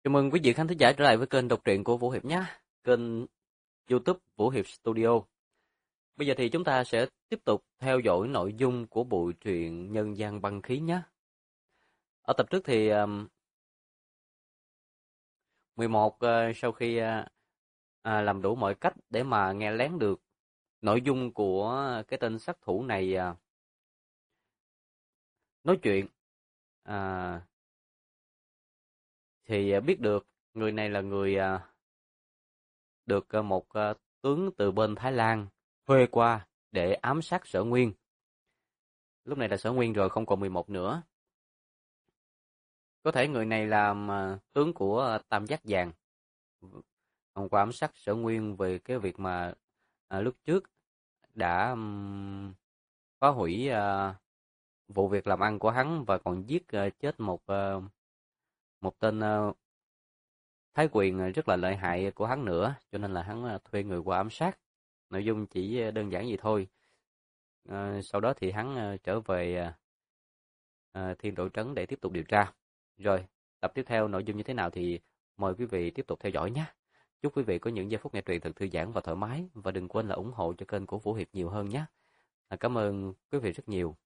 Chào mừng quý vị khán thính giả trở lại với kênh đọc truyện của Vũ Hiệp nhé, kênh YouTube Vũ Hiệp Studio. Bây giờ thì chúng ta sẽ tiếp tục theo dõi nội dung của bộ truyện Nhân gian băng khí nhé. Ở tập trước thì 11 sau khi làm đủ mọi cách để mà nghe lén được nội dung của cái tên sát thủ này nói chuyện, thì biết được người này là người được một tướng từ bên Thái Lan thuê qua để ám sát Sở Nguyên. Lúc này là Sở Nguyên rồi, không còn 11 nữa. Có thể người này làm tướng của Tam Giác Vàng, hôm qua ám sát Sở Nguyên về cái việc mà lúc trước đã phá hủy vụ việc làm ăn của hắn và còn giết chết một tên thái quyền rất là lợi hại của hắn nữa, cho nên là hắn thuê người qua ám sát. Nội dung chỉ đơn giản vậy thôi. Sau đó thì hắn trở về Thiên Độ Trấn để tiếp tục điều tra. Rồi, tập tiếp theo nội dung như thế nào thì mời quý vị tiếp tục theo dõi nhé. Chúc quý vị có những giây phút nghe truyện thật thư giãn và thoải mái, và đừng quên là ủng hộ cho kênh của Vũ Hiệp nhiều hơn nhé. Cảm ơn quý vị rất nhiều.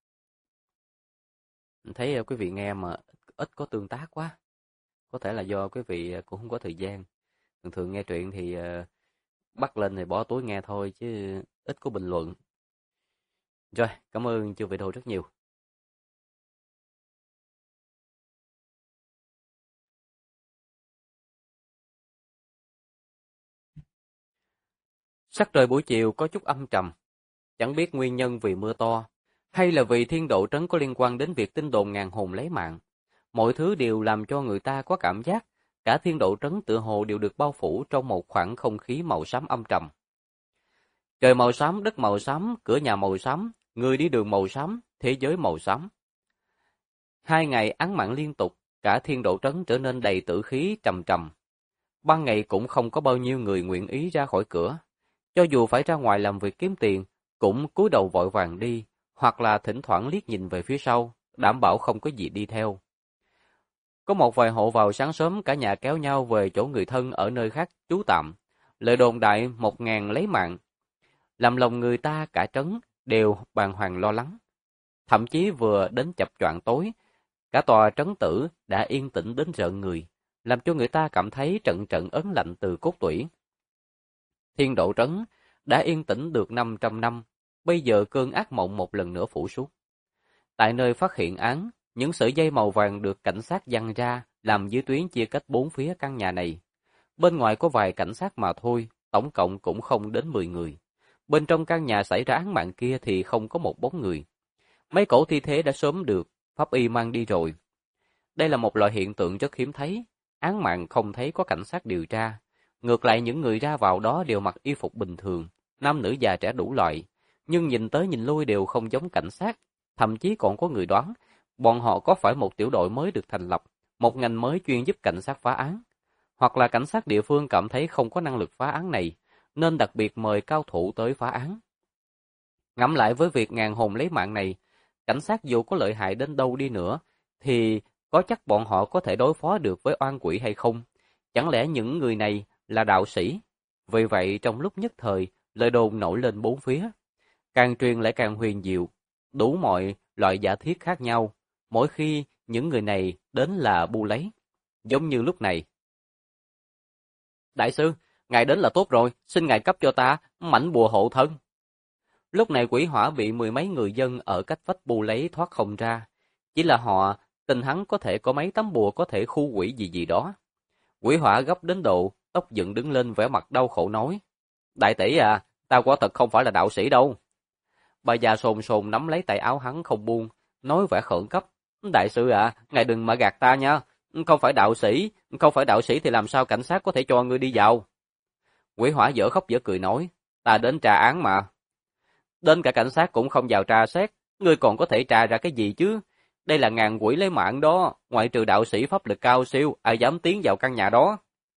Thấy quý vị nghe mà ít có tương tác quá. Có thể là do quý vị cũng không có thời gian. Thường thường nghe truyện thì bắt lên thì bỏ túi nghe thôi chứ ít có bình luận. Rồi, cảm ơn chư vị đồ rất nhiều. Sắc trời buổi chiều có chút âm trầm, chẳng biết nguyên nhân vì mưa to, hay là vì Thiên Độ Trấn có liên quan đến việc tin đồn ngàn hồn lấy mạng. Mọi thứ đều làm cho người ta có cảm giác cả Thiên Độ Trấn tựa hồ đều được bao phủ trong một khoảng không khí màu xám âm trầm. Trời màu xám, đất màu xám, cửa nhà màu xám, người đi đường màu xám, thế giới màu xám. 2 ngày án mạng liên tục, cả Thiên Độ Trấn trở nên đầy tử khí trầm trầm. Ban ngày cũng không có bao nhiêu người nguyện ý ra khỏi cửa. Cho dù phải ra ngoài làm việc kiếm tiền, cũng cúi đầu vội vàng đi, hoặc là thỉnh thoảng liếc nhìn về phía sau, đảm bảo không có gì đi theo. Có một vài hộ vào sáng sớm cả nhà kéo nhau về chỗ người thân ở nơi khác trú tạm. Lời đồn đại 1.000 lấy mạng, làm lòng người ta cả trấn đều bàng hoàng lo lắng. Thậm chí vừa đến chập choạng tối, cả tòa trấn tử đã yên tĩnh đến rợn người, làm cho người ta cảm thấy trận trận ớn lạnh từ cốt tủy. Thiên Độ Trấn đã yên tĩnh được 500 năm, bây giờ cơn ác mộng một lần nữa phủ xuống. Tại nơi phát hiện án, những sợi dây màu vàng được cảnh sát giăng ra, làm dưới tuyến chia cách 4 phía căn nhà này. Bên ngoài có vài cảnh sát mà thôi, tổng cộng cũng không đến 10 người. Bên trong căn nhà xảy ra án mạng kia thì không có một bóng người. Mấy cổ thi thể đã sớm được pháp y mang đi rồi. Đây là một loại hiện tượng rất hiếm thấy, án mạng không thấy có cảnh sát điều tra. Ngược lại những người ra vào đó đều mặc y phục bình thường, nam nữ già trẻ đủ loại, nhưng nhìn tới nhìn lui đều không giống cảnh sát, thậm chí còn có người đoán bọn họ có phải một tiểu đội mới được thành lập, một ngành mới chuyên giúp cảnh sát phá án, hoặc là cảnh sát địa phương cảm thấy không có năng lực phá án này, nên đặc biệt mời cao thủ tới phá án. Ngẫm lại với việc ngàn hồn lấy mạng này, cảnh sát dù có lợi hại đến đâu đi nữa, thì có chắc bọn họ có thể đối phó được với oan quỷ hay không? Chẳng lẽ những người này là đạo sĩ? Vì vậy trong lúc nhất thời, lời đồn nổi lên bốn phía. Càng truyền lại càng huyền diệu, đủ mọi loại giả thiết khác nhau. Mỗi khi những người này đến là bu lấy. Giống như lúc này. Đại sư, ngài đến là tốt rồi, xin ngài cấp cho ta mảnh bùa hộ thân. Lúc này quỷ hỏa bị 10 mấy người dân ở cách vách bu lấy thoát không ra. Chỉ là họ tin hắn có thể có mấy tấm bùa có thể khu quỷ gì gì đó. Quỷ hỏa gấp đến độ, tóc dựng đứng lên vẻ mặt đau khổ nói. Đại tỷ à, ta quả thật không phải là đạo sĩ đâu. Bà già sồn sồn nắm lấy tay áo hắn không buông, nói vẻ khẩn cấp. Đại sư à, ngài đừng mà gạt ta nha. Không phải đạo sĩ thì làm sao cảnh sát có thể cho ngươi đi vào. Quỷ hỏa dở khóc dở cười nói. Ta đến tra án mà. Đến cả cảnh sát cũng không vào tra xét, ngươi còn có thể tra ra cái gì chứ? Đây là ngàn quỷ lấy mạng đó, ngoại trừ đạo sĩ pháp lực cao siêu, ai dám tiến vào căn nhà đó.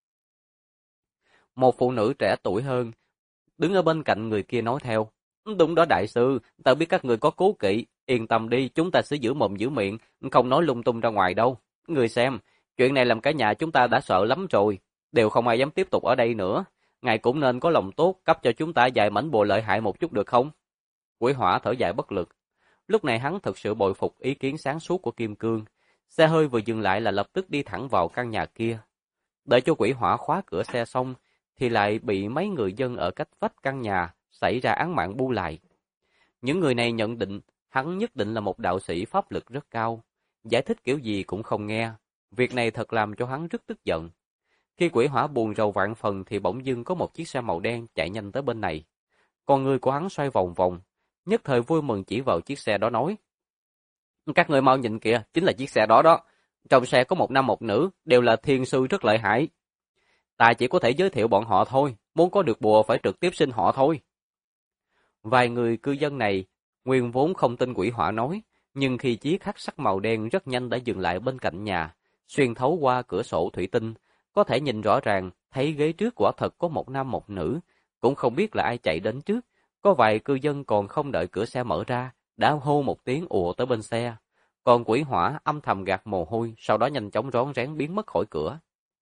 Một phụ nữ trẻ tuổi hơn, đứng ở bên cạnh người kia nói theo. Đúng đó đại sư, ta biết các người có cố kỵ, yên tâm đi, chúng ta sẽ giữ mồm giữ miệng, không nói lung tung ra ngoài đâu. Người xem, Chuyện này làm cả nhà chúng ta đã sợ lắm rồi, đều không ai dám tiếp tục ở đây nữa. Ngài cũng nên có lòng tốt cấp cho chúng ta vài mảnh bùa lợi hại một chút được không? Quỷ Hỏa thở dài bất lực. Lúc này hắn thực sự bội phục ý kiến sáng suốt của Kim Cương. Xe hơi vừa dừng lại là lập tức đi thẳng vào căn nhà kia. Đợi cho Quỷ Hỏa khóa cửa xe xong, thì lại bị mấy người dân ở cách vách căn nhà xảy ra án mạng bu lại. Những người này nhận định hắn nhất định là một đạo sĩ pháp lực rất cao, giải thích kiểu gì cũng không nghe. Việc này thật làm cho hắn rất tức giận. Khi Quỷ Hỏa buồn rầu vạn phần thì bỗng dưng có một chiếc xe màu đen chạy nhanh tới bên này. Con người của hắn xoay vòng vòng, nhất thời vui mừng chỉ vào chiếc xe đó nói: "Các người mau nhìn kìa, chính là chiếc xe đó đó. Trong xe có một nam một nữ, đều là thiên sư rất lợi hại. Ta chỉ có thể giới thiệu bọn họ thôi, muốn có được bùa phải trực tiếp xin họ thôi." Vài người cư dân này nguyên vốn không tin Quỷ Hỏa nói, nhưng khi chiếc hắc sắc màu đen rất nhanh đã dừng lại bên cạnh nhà, xuyên thấu qua cửa sổ thủy tinh, có thể nhìn rõ ràng, thấy ghế trước quả thật có một nam một nữ, cũng không biết là ai chạy đến trước. Có vài cư dân còn không đợi cửa xe mở ra, đã hô một tiếng ùa tới bên xe. Còn Quỷ Hỏa âm thầm gạt mồ hôi, sau đó nhanh chóng rón rén biến mất khỏi cửa.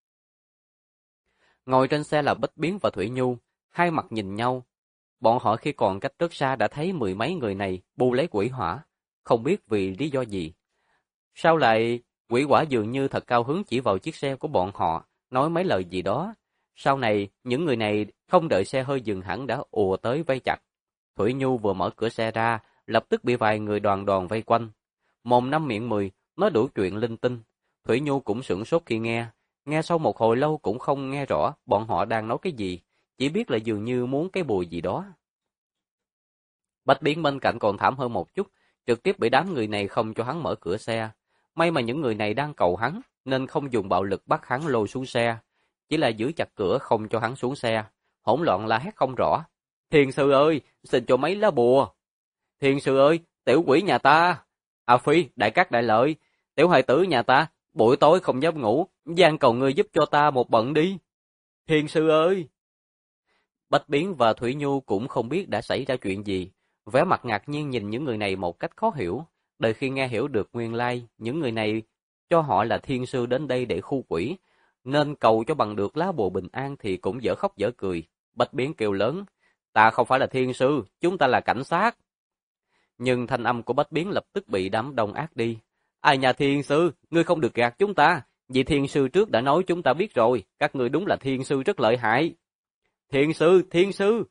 Ngồi trên xe là Bích Biến và Thủy Nhu, hai mặt nhìn nhau. Bọn họ khi còn cách rất xa đã thấy mười mấy người này bu lấy Quỷ Hỏa, không biết vì lý do gì. Sao lại Quỷ Hỏa dường như thật cao hứng chỉ vào chiếc xe của bọn họ, nói mấy lời gì đó. Sau này, những người này không đợi xe hơi dừng hẳn đã ùa tới vây chặt. Thủy Nhu vừa mở cửa xe ra, lập tức bị vài người đoàn đoàn vây quanh. Mồm năm miệng mười, nói đủ chuyện linh tinh. Thủy Nhu cũng sửng sốt khi nghe sau một hồi lâu cũng không nghe rõ bọn họ đang nói cái gì, chỉ biết là dường như muốn cái bùi gì đó. Bách Biến bên cạnh còn thảm hơn một chút, trực tiếp bị đám người này không cho hắn mở cửa xe. May mà những người này đang cầu hắn, nên không dùng bạo lực bắt hắn lôi xuống xe, chỉ là giữ chặt cửa không cho hắn xuống xe. Hỗn loạn la hét không rõ: "Thiền sư ơi, xin cho mấy lá bùa! Thiền sư ơi, tiểu quỷ nhà ta! A Phi, đại cát đại lợi, tiểu hài tử nhà ta, buổi tối không dám ngủ, van cầu ngươi giúp cho ta một bận đi! Thiền sư ơi!" Bách Biến và Thủy Nhu cũng không biết đã xảy ra chuyện gì, vẻ mặt ngạc nhiên nhìn những người này một cách khó hiểu. Đợi khi nghe hiểu được nguyên lai, những người này cho họ là thiên sư đến đây để khu quỷ, nên cầu cho bằng được lá bùa bình an thì cũng dở khóc dở cười. Bách Biến kêu lớn: "Ta không phải là thiên sư, chúng ta là cảnh sát." Nhưng thanh âm của Bách Biến lập tức bị đám đông át đi. "Ai nhà thiên sư, ngươi không được gạt chúng ta, vì thiên sư trước đã nói chúng ta biết rồi, các ngươi đúng là thiên sư rất lợi hại." "Thiên sư, thiên sư!"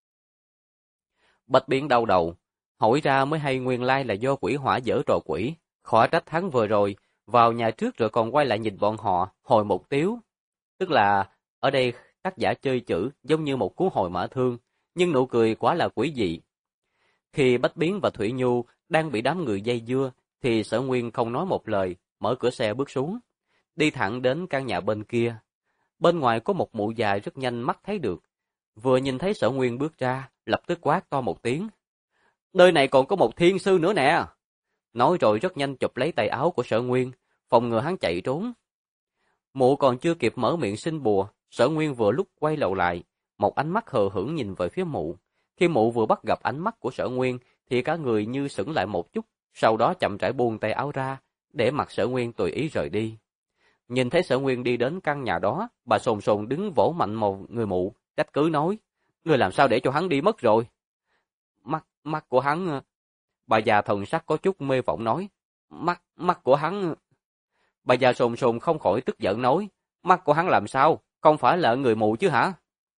Bách Biến đau đầu, hỏi ra mới hay nguyên lai là do Quỷ Hỏa giở trò quỷ, khỏi trách hắn vừa rồi vào nhà trước rồi còn quay lại nhìn bọn họ hồi một tiếu. Tức là ở đây tác giả chơi chữ giống như một cú hồi mã thương, nhưng nụ cười quá là quỷ dị. Khi Bách Biến và Thủy Nhu đang bị đám người dây dưa, thì Sở Nguyên không nói một lời, mở cửa xe bước xuống, đi thẳng đến căn nhà bên kia. Bên ngoài có một mụ già rất nhanh mắt thấy được, vừa nhìn thấy Sở Nguyên bước ra, lập tức quát to một tiếng: "Nơi này còn có một thiên sư nữa nè!" Nói rồi rất nhanh chụp lấy tay áo của Sở Nguyên, phòng ngừa hắn chạy trốn. Mụ còn chưa kịp mở miệng xin bùa, Sở Nguyên vừa lúc quay đầu lại, một ánh mắt hờ hững nhìn về phía mụ. Khi mụ vừa bắt gặp ánh mắt của Sở Nguyên, thì cả người như sững lại một chút, sau đó chậm rãi buông tay áo ra, để mặc Sở Nguyên tùy ý rời đi. Nhìn thấy Sở Nguyên đi đến căn nhà đó, bà sồn sồn đứng vỗ mạnh một người mụ, trách cứ nói: "Ngươi làm sao để cho hắn đi mất rồi?" Mắt của hắn... Bà già thần sắc có chút mê vọng nói: Mắt của hắn... Bà già sồn sồn không khỏi tức giận nói: "Mắt của hắn làm sao? Không phải là người mù chứ hả?"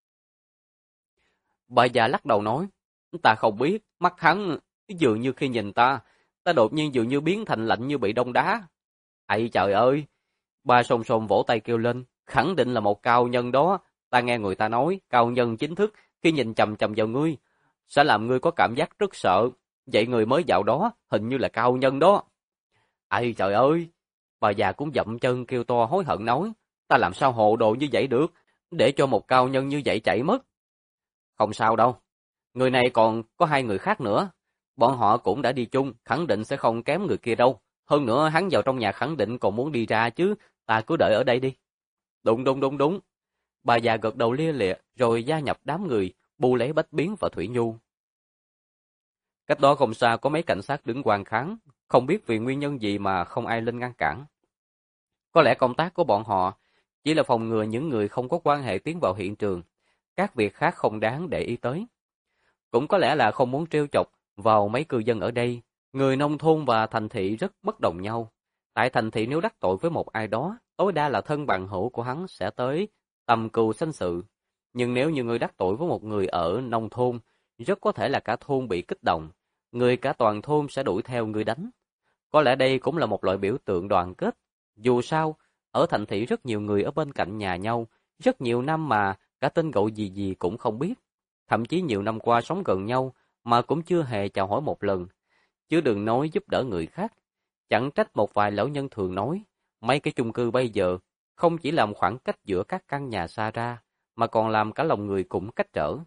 Bà già lắc đầu nói: "Ta không biết, mắt hắn dường như khi nhìn ta đột nhiên dường như biến thành lạnh như bị đông đá." "Ây trời ơi!" Bà sồn sồn vỗ tay kêu lên: "Khẳng định là một cao nhân đó. Ta nghe người ta nói, cao nhân chính thức khi nhìn chằm chằm vào ngươi sẽ làm ngươi có cảm giác rất sợ. Vậy người mới dạo đó hình như là cao nhân đó." "Ây trời ơi!" Bà già cũng dậm chân kêu to hối hận nói: "Ta làm sao hồ đồ như vậy được, để cho một cao nhân như vậy chạy mất." "Không sao đâu, người này còn có hai người khác nữa. Bọn họ cũng đã đi chung, khẳng định sẽ không kém người kia đâu. Hơn nữa hắn vào trong nhà khẳng định còn muốn đi ra chứ, ta cứ đợi ở đây đi." "Đúng đúng đúng đúng." Bà già gật đầu lia lịa rồi gia nhập đám người, bu lấy Bách Biến và Thủy Nhu. Cách đó không xa có mấy cảnh sát đứng quan kháng, không biết vì nguyên nhân gì mà không ai lên ngăn cản. Có lẽ công tác của bọn họ chỉ là phòng ngừa những người không có quan hệ tiến vào hiện trường, các việc khác không đáng để ý tới. Cũng có lẽ là không muốn trêu chọc vào mấy cư dân ở đây, người nông thôn và thành thị rất bất đồng nhau. Tại thành thị nếu đắc tội với một ai đó, tối đa là thân bằng hữu của hắn sẽ tới tầm cừu sanh sự. Nhưng nếu như người đắc tội với một người ở nông thôn, rất có thể là cả thôn bị kích động, người cả toàn thôn sẽ đuổi theo người đánh. Có lẽ đây cũng là một loại biểu tượng đoàn kết. Dù sao, ở thành thị rất nhiều người ở bên cạnh nhà nhau, rất nhiều năm mà cả tên gọi gì gì cũng không biết. Thậm chí nhiều năm qua sống gần nhau mà cũng chưa hề chào hỏi một lần. Chứ đừng nói giúp đỡ người khác. Chẳng trách một vài lão nhân thường nói, mấy cái chung cư bây giờ không chỉ làm khoảng cách giữa các căn nhà xa ra, mà còn làm cả lòng người cũng cách trở.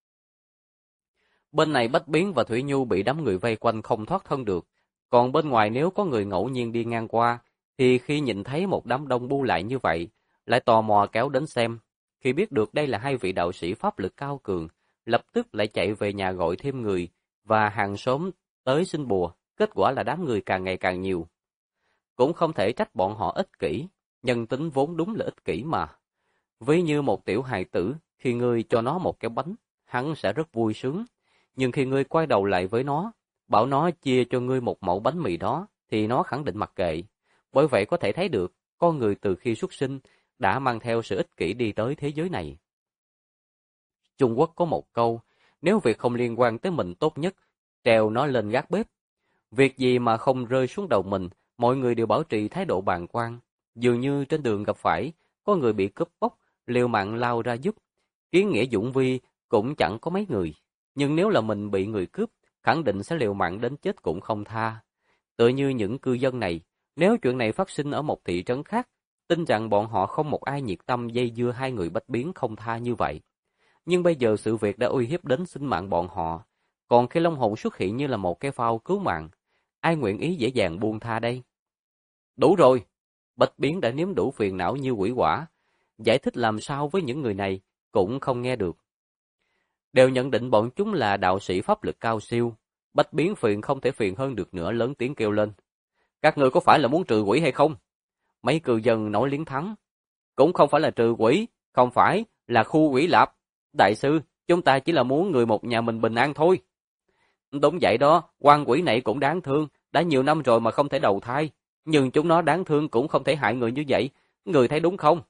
Bên này Bách Biến và Thủy Nhu bị đám người vây quanh không thoát thân được, còn bên ngoài nếu có người ngẫu nhiên đi ngang qua, thì khi nhìn thấy một đám đông bu lại như vậy, lại tò mò kéo đến xem. Khi biết được đây là hai vị đạo sĩ pháp lực cao cường, lập tức lại chạy về nhà gọi thêm người, và hàng xóm tới xin bùa, kết quả là đám người càng ngày càng nhiều. Cũng không thể trách bọn họ ích kỷ, nhân tính vốn đúng là ích kỷ mà. Ví như một tiểu hài tử, khi ngươi cho nó một cái bánh, hắn sẽ rất vui sướng. Nhưng khi ngươi quay đầu lại với nó, bảo nó chia cho ngươi một mẩu bánh mì đó, thì nó khẳng định mặc kệ. Bởi vậy có thể thấy được, con người từ khi xuất sinh đã mang theo sự ích kỷ đi tới thế giới này. Trung Quốc có một câu, nếu việc không liên quan tới mình tốt nhất, treo nó lên gác bếp. Việc gì mà không rơi xuống đầu mình, mọi người đều bảo trì thái độ bàng quan. Dường như trên đường gặp phải, có người bị cướp bóc, liều mạng lao ra giúp. Kiến nghĩa dũng vi cũng chẳng có mấy người. Nhưng nếu là mình bị người cướp, khẳng định sẽ liều mạng đến chết cũng không tha. Tựa như những cư dân này, nếu chuyện này phát sinh ở một thị trấn khác, tin rằng bọn họ không một ai nhiệt tâm dây dưa hai người Bách Biến không tha như vậy. Nhưng bây giờ sự việc đã uy hiếp đến sinh mạng bọn họ, còn khi Long Hồn xuất hiện như là một cái phao cứu mạng, ai nguyện ý dễ dàng buông tha đây? Đủ rồi! Bách Biến đã nếm đủ phiền não như quỷ quả, giải thích làm sao với những người này cũng không nghe được. Đều nhận định bọn chúng là đạo sĩ pháp lực cao siêu, Bách Biến phiền không thể phiền hơn được nữa, lớn tiếng kêu lên. Các người có phải là muốn trừ quỷ hay không? Mấy cư dân nói liến thắng. Cũng không phải là trừ quỷ, không phải là khu quỷ lạp. Đại sư, chúng ta chỉ là muốn người một nhà mình bình an thôi. Đúng vậy đó, quan quỷ này cũng đáng thương, đã nhiều năm rồi mà không thể đầu thai. Nhưng chúng nó đáng thương cũng không thể hại người như vậy, người thấy đúng không?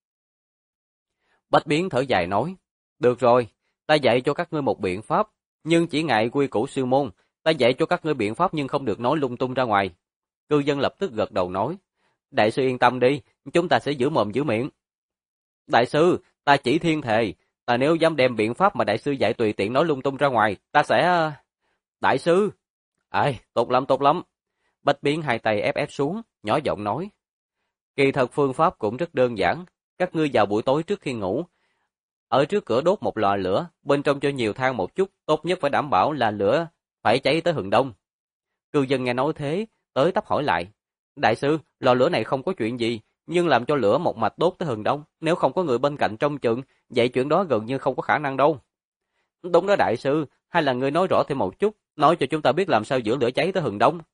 Bách Biến thở dài nói, được rồi, ta dạy cho các ngươi một biện pháp, nhưng chỉ ngại quy củ sư môn, ta dạy cho các ngươi biện pháp nhưng không được nói lung tung ra ngoài. Cư dân lập tức gật đầu nói, đại sư yên tâm đi, chúng ta sẽ giữ mồm giữ miệng. Đại sư, ta chỉ thiên thề, ta nếu dám đem biện pháp mà đại sư dạy tùy tiện nói lung tung ra ngoài, ta sẽ... Đại sư! Tốt lắm, tốt lắm. Bách Biến hai tay ép xuống, nhỏ giọng nói. Kỳ thật phương pháp cũng rất đơn giản, các ngươi vào buổi tối trước khi ngủ, ở trước cửa đốt một lò lửa, bên trong cho nhiều than một chút, tốt nhất phải đảm bảo là lửa phải cháy tới hừng đông. Cư dân nghe nói thế, tới tấp hỏi lại. Đại sư, lò lửa này không có chuyện gì, nhưng làm cho lửa một mạch đốt tới hừng đông, nếu không có người bên cạnh trông chừng, vậy chuyện đó gần như không có khả năng đâu. Đúng đó đại sư, hay là ngươi nói rõ thêm một chút, nói cho chúng ta biết làm sao giữ lửa cháy tới hừng đông.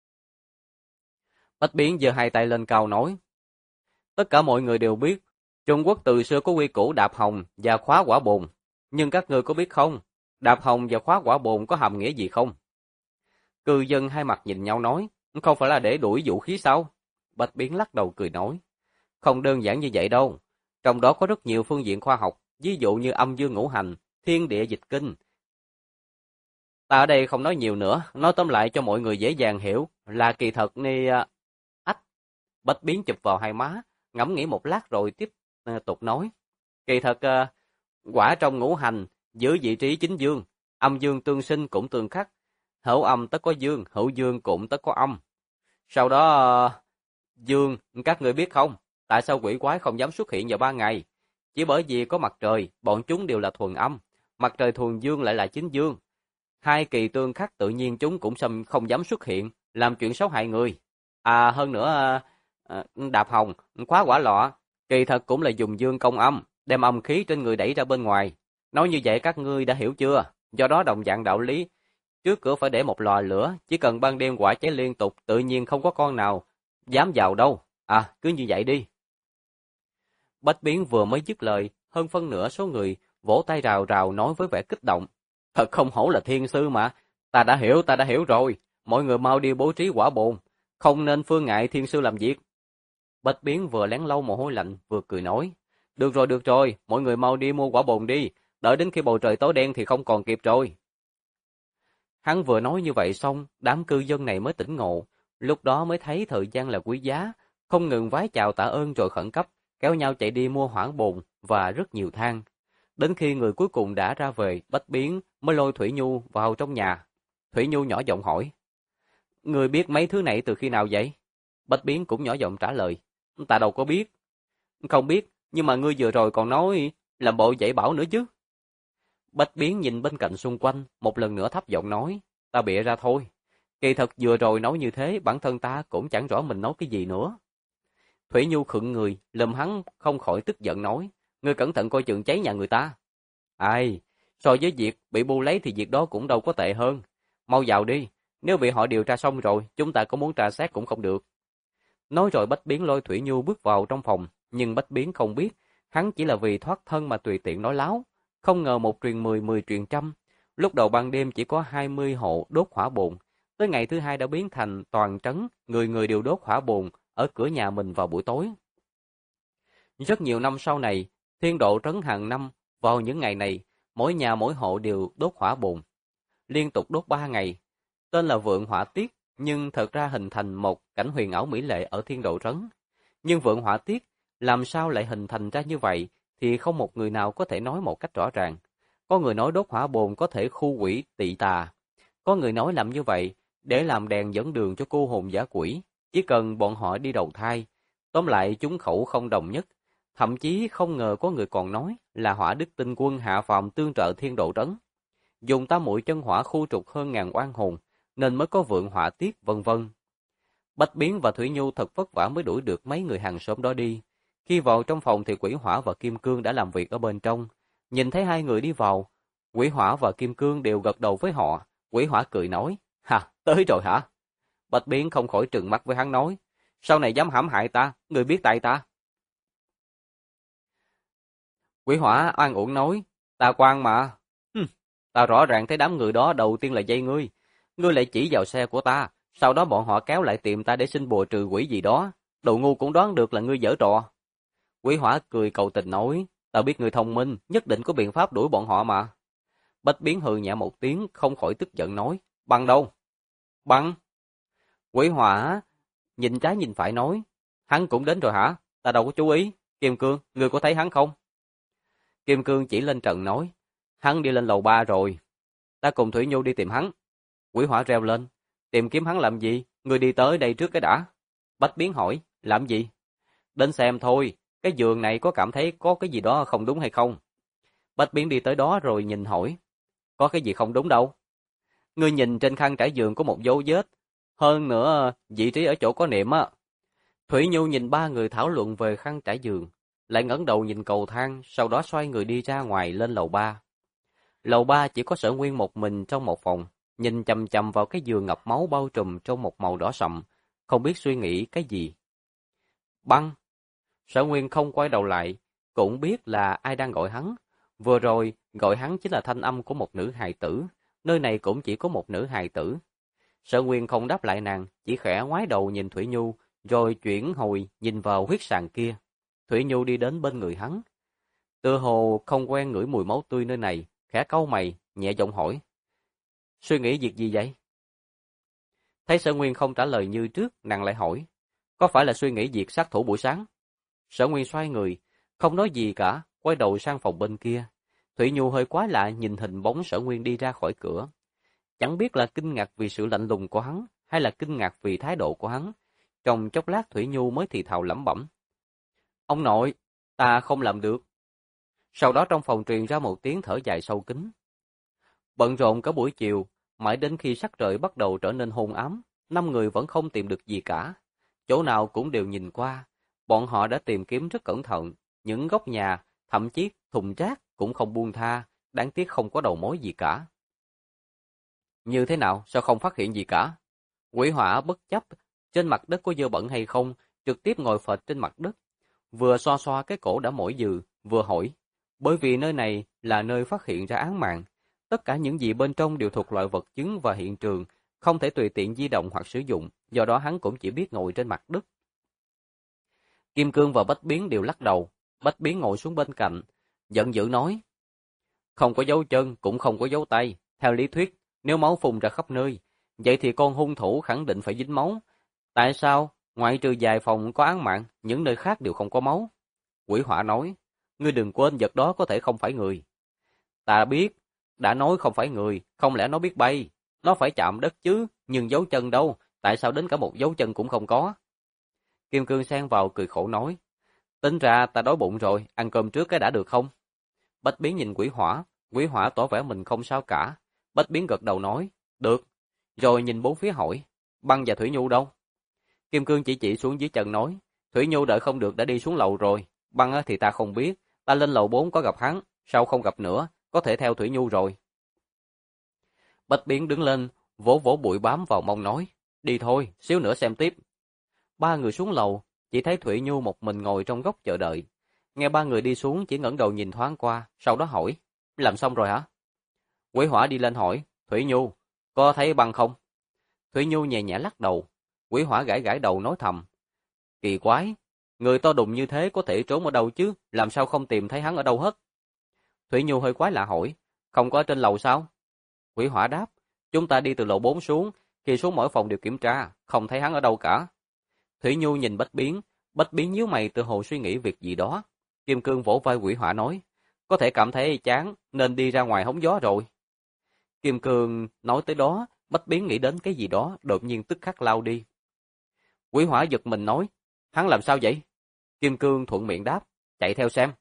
Bách Biến giơ hai tay lên cao nói. Tất cả mọi người đều biết, Trung Quốc từ xưa có quy củ đạp hồng và khóa quả bồn. Nhưng các ngươi có biết không, đạp hồng và khóa quả bồn có hàm nghĩa gì không? Cư dân hai mặt nhìn nhau nói, không phải là để đuổi vũ khí sao? Bách Biến lắc đầu cười nói, không đơn giản như vậy đâu. Trong đó có rất nhiều phương diện khoa học, ví dụ như âm dương ngũ hành, thiên địa dịch kinh. Ta ở đây không nói nhiều nữa, nói tóm lại cho mọi người dễ dàng hiểu, là kỳ thật ni... Bách Biến chụp vào hai má, ngẫm nghĩ một lát rồi tiếp tục nói. Kỳ thật, quả trong ngũ hành, giữ vị trí chính dương, âm dương tương sinh cũng tương khắc. Hữu âm tất có dương, hữu dương cũng tất có âm. Sau đó, dương, các người biết không, tại sao quỷ quái không dám xuất hiện vào ban ngày? Chỉ bởi vì có mặt trời, bọn chúng đều là thuần âm, mặt trời thuần dương lại là chính dương. Hai kỳ tương khắc tự nhiên chúng cũng không dám xuất hiện, làm chuyện xấu hại người. Hơn nữa, đạp hồng, khóa quả lọ, kỳ thật cũng là dùng dương công âm, đem âm khí trên người đẩy ra bên ngoài. Nói như vậy các ngươi đã hiểu chưa? Do đó đồng dạng đạo lý, trước cửa phải để một lò lửa, chỉ cần ban đêm quả cháy liên tục, tự nhiên không có con nào dám vào đâu. À, cứ như vậy đi. Bách Biến vừa mới dứt lời, hơn phân nửa số người vỗ tay rào rào nói với vẻ kích động. Thật không hổ là thiên sư mà, ta đã hiểu rồi, mọi người mau đi bố trí quả bồn, không nên phương ngại thiên sư làm việc. Bách Biến vừa lén lau mồ hôi lạnh vừa cười nói, được rồi, mọi người mau đi mua quả bồn đi, đợi đến khi bầu trời tối đen thì không còn kịp rồi. Hắn vừa nói như vậy xong, đám cư dân này mới tỉnh ngộ, lúc đó mới thấy thời gian là quý giá, không ngừng vái chào tạ ơn rồi khẩn cấp, kéo nhau chạy đi mua hỏa bồn và rất nhiều than. Đến khi người cuối cùng đã ra về, Bách Biến mới lôi Thủy Nhu vào trong nhà. Thủy Nhu nhỏ giọng hỏi, người biết mấy thứ này từ khi nào vậy? Bách Biến cũng nhỏ giọng trả lời, ta đâu có biết. Không biết, nhưng mà ngươi vừa rồi còn nói làm bộ dạy bảo nữa chứ. Bách Biến nhìn bên cạnh xung quanh, một lần nữa thấp giọng nói, ta bịa ra thôi. Kỳ thật vừa rồi nói như thế, bản thân ta cũng chẳng rõ mình nói cái gì nữa. Thủy Nhu khựng người, lườm hắn không khỏi tức giận nói, ngươi cẩn thận coi chừng cháy nhà người ta. Ai, so với việc bị bu lấy thì việc đó cũng đâu có tệ hơn. Mau vào đi, nếu bị họ điều tra xong rồi, chúng ta có muốn tra xét cũng không được. Nói rồi Bách Biến lôi Thủy Nhu bước vào trong phòng, nhưng Bách Biến không biết, hắn chỉ là vì thoát thân mà tùy tiện nói láo. Không ngờ một truyền 10, 10 truyền trăm. Lúc đầu ban đêm chỉ có 20 hộ đốt hỏa bồn, tới ngày thứ hai đã biến thành toàn trấn, người người đều đốt hỏa bồn ở cửa nhà mình vào buổi tối. Rất nhiều năm sau này, Thiên Độ trấn hàng năm vào những ngày này, mỗi nhà mỗi hộ đều đốt hỏa bồn, liên tục đốt 3 ngày. Tên là Vượng Hỏa Tiết, nhưng thật ra hình thành một cảnh huyền ảo mỹ lệ ở Thiên Độ trấn. Nhưng Vượng Hỏa Tiết làm sao lại hình thành ra như vậy thì không một người nào có thể nói một cách rõ ràng. Có người nói đốt hỏa bồn có thể khu quỷ tị tà, có người nói làm như vậy để làm đèn dẫn đường cho cô hồn dã quỷ, chỉ cần bọn họ đi đầu thai. Tóm lại chúng khẩu không đồng nhất. Thậm chí không ngờ có người còn nói là Hỏa Đức Tinh Quân hạ phàm tương trợ Thiên Độ trấn, dùng tam muội chân hỏa khu trục hơn ngàn oan hồn, nên mới có Vượng Hỏa Tiết vân vân. Bách Biến và Thủy Nhu thật vất vả mới đuổi được mấy người hàng xóm đó đi. Khi vào trong phòng thì Quỷ Hỏa và Kim Cương đã làm việc ở bên trong. Nhìn thấy hai người đi vào, Quỷ Hỏa và Kim Cương đều gật đầu với họ. Quỷ Hỏa cười nói, "Hả, tới rồi hả?" Bách Biến không khỏi trừng mắt với hắn nói, "Sau này dám hãm hại ta, người biết tay ta." Quỷ Hỏa oan uổng nói, "Ta quan mà. Ta rõ ràng thấy đám người đó đầu tiên là dây ngươi. Ngươi lại chỉ vào xe của ta, sau đó bọn họ kéo lại tìm ta để xin bùa trừ quỷ gì đó. Đồ ngu cũng đoán được là ngươi giở trò." Quỷ Hỏa cười cầu tình nói, "Ta biết ngươi thông minh, nhất định có biện pháp đuổi bọn họ mà." Bách Biến hừ nhẹ một tiếng, không khỏi tức giận nói, "Bằng đâu?" "Bằng?" Quỷ Hỏa nhìn trái nhìn phải nói, "Hắn cũng đến rồi hả? Ta đâu có chú ý. Kim Cương, ngươi có thấy hắn không?" Kim Cương chỉ lên trần nói, "Hắn đi lên lầu 3 rồi. Ta cùng Thủy Nhu đi tìm hắn." Quỷ Hỏa reo lên, "Tìm kiếm hắn làm gì? Ngươi đi tới đây trước cái đã." Bách Biến hỏi, "Làm gì?" "Đến xem thôi, cái giường này có cảm thấy có cái gì đó không đúng hay không?" Bách Biến đi tới đó rồi nhìn hỏi, "Có cái gì không đúng đâu?" "Ngươi nhìn trên khăn trải giường có một dấu vết, hơn nữa vị trí ở chỗ có niệm á." Thủy Nhu nhìn ba người thảo luận về khăn trải giường, lại ngẩng đầu nhìn cầu thang, sau đó xoay người đi ra ngoài lên lầu 3. Lầu 3 chỉ có Sở Nguyên một mình trong một phòng, nhìn chằm chằm vào cái giường ngập máu bao trùm trong một màu đỏ sậm, không biết suy nghĩ cái gì. Băng! Sở Nguyên không quay đầu lại, cũng biết là ai đang gọi hắn. Vừa rồi, gọi hắn chính là thanh âm của một nữ hài tử, nơi này cũng chỉ có một nữ hài tử. Sở Nguyên không đáp lại nàng, chỉ khẽ ngoái đầu nhìn Thủy Nhu, rồi chuyển hồi nhìn vào huyết sàn kia. Thủy Nhu đi đến bên người hắn. Tựa hồ không quen ngửi mùi máu tươi nơi này, khẽ cau mày, nhẹ giọng hỏi, "Suy nghĩ việc gì vậy?" Thấy Sở Nguyên không trả lời như trước, nàng lại hỏi, "Có phải là suy nghĩ việc sát thủ buổi sáng?" Sở Nguyên xoay người, không nói gì cả, quay đầu sang phòng bên kia. Thủy Nhu hơi quá lạ nhìn hình bóng Sở Nguyên đi ra khỏi cửa. Chẳng biết là kinh ngạc vì sự lạnh lùng của hắn, hay là kinh ngạc vì thái độ của hắn. Trong chốc lát Thủy Nhu mới thì thào lẩm bẩm, "Ông nội, ta không làm được." Sau đó trong phòng truyền ra một tiếng thở dài sâu kín. Bận rộn cả buổi chiều, mãi đến khi sắc trời bắt đầu trở nên hôn ám, năm người vẫn không tìm được gì cả. Chỗ nào cũng đều nhìn qua, bọn họ đã tìm kiếm rất cẩn thận, những góc nhà, thậm chí thùng rác cũng không buông tha, đáng tiếc không có đầu mối gì cả. Như thế nào, sao không phát hiện gì cả? Quỷ Hỏa bất chấp trên mặt đất có dơ bẩn hay không, trực tiếp ngồi phệt trên mặt đất, vừa xoa xoa cái cổ đã mỏi dừ, vừa hỏi, bởi vì nơi này là nơi phát hiện ra án mạng, tất cả những gì bên trong đều thuộc loại vật chứng và hiện trường, không thể tùy tiện di động hoặc sử dụng, do đó hắn cũng chỉ biết ngồi trên mặt đất. Kim Cương và Bách Biến đều lắc đầu, Bách Biến ngồi xuống bên cạnh, giận dữ nói, không có dấu chân, cũng không có dấu tay, theo lý thuyết, nếu máu phun ra khắp nơi, vậy thì con hung thủ khẳng định phải dính máu. Tại sao, ngoại trừ vài phòng có án mạng, những nơi khác đều không có máu? Quỷ Hỏa nói, ngươi đừng quên vật đó có thể không phải người. Ta biết, đã nói không phải người, không lẽ nó biết bay? Nó phải chạm đất chứ, nhưng dấu chân đâu, tại sao đến cả một dấu chân cũng không có? Kim Cương xen vào cười khổ nói, tính ra ta đói bụng rồi, ăn cơm trước cái đã được không? Bách Biến nhìn Quỷ Hỏa tỏ vẻ mình không sao cả. Bách Biến gật đầu nói, được, rồi nhìn bốn phía hỏi, Băng và Thủy Nhu đâu? Kim Cương chỉ xuống dưới chân nói, Thủy Nhu đợi không được đã đi xuống lầu rồi, Băng thì ta không biết, ta lên lầu 4 có gặp hắn, sao không gặp nữa, có thể theo Thủy Nhu rồi. Bách Biến đứng lên, vỗ vỗ bụi bám vào mông nói, đi thôi, xíu nữa xem tiếp. Ba người xuống lầu, chỉ thấy Thủy Nhu một mình ngồi trong góc chờ đợi. Nghe ba người đi xuống chỉ ngẩng đầu nhìn thoáng qua, sau đó hỏi, làm xong rồi hả? Quỷ Hỏa đi lên hỏi, Thủy Nhu, có thấy Băng không? Thủy Nhu nhẹ nhẹ lắc đầu. Quỷ Hỏa gãi gãi đầu nói thầm, kỳ quái, người to đùng như thế có thể trốn ở đâu chứ, làm sao không tìm thấy hắn ở đâu hết? Thủy Nhu hơi quái lạ hỏi, không có ở trên lầu sao? Quỷ Hỏa đáp, chúng ta đi từ lầu 4 xuống, khi xuống mỗi phòng đều kiểm tra, không thấy hắn ở đâu cả. Thủy Nhu nhìn Bách Biến nhíu mày tự hồ suy nghĩ việc gì đó. Kim Cương vỗ vai Quỷ Hỏa nói, có thể cảm thấy chán nên đi ra ngoài hóng gió rồi. Kim Cương nói tới đó, Bách Biến nghĩ đến cái gì đó, đột nhiên tức khắc lao đi. Quỷ Hỏa giật mình nói, hắn làm sao vậy? Kim Cương thuận miệng đáp, chạy theo xem.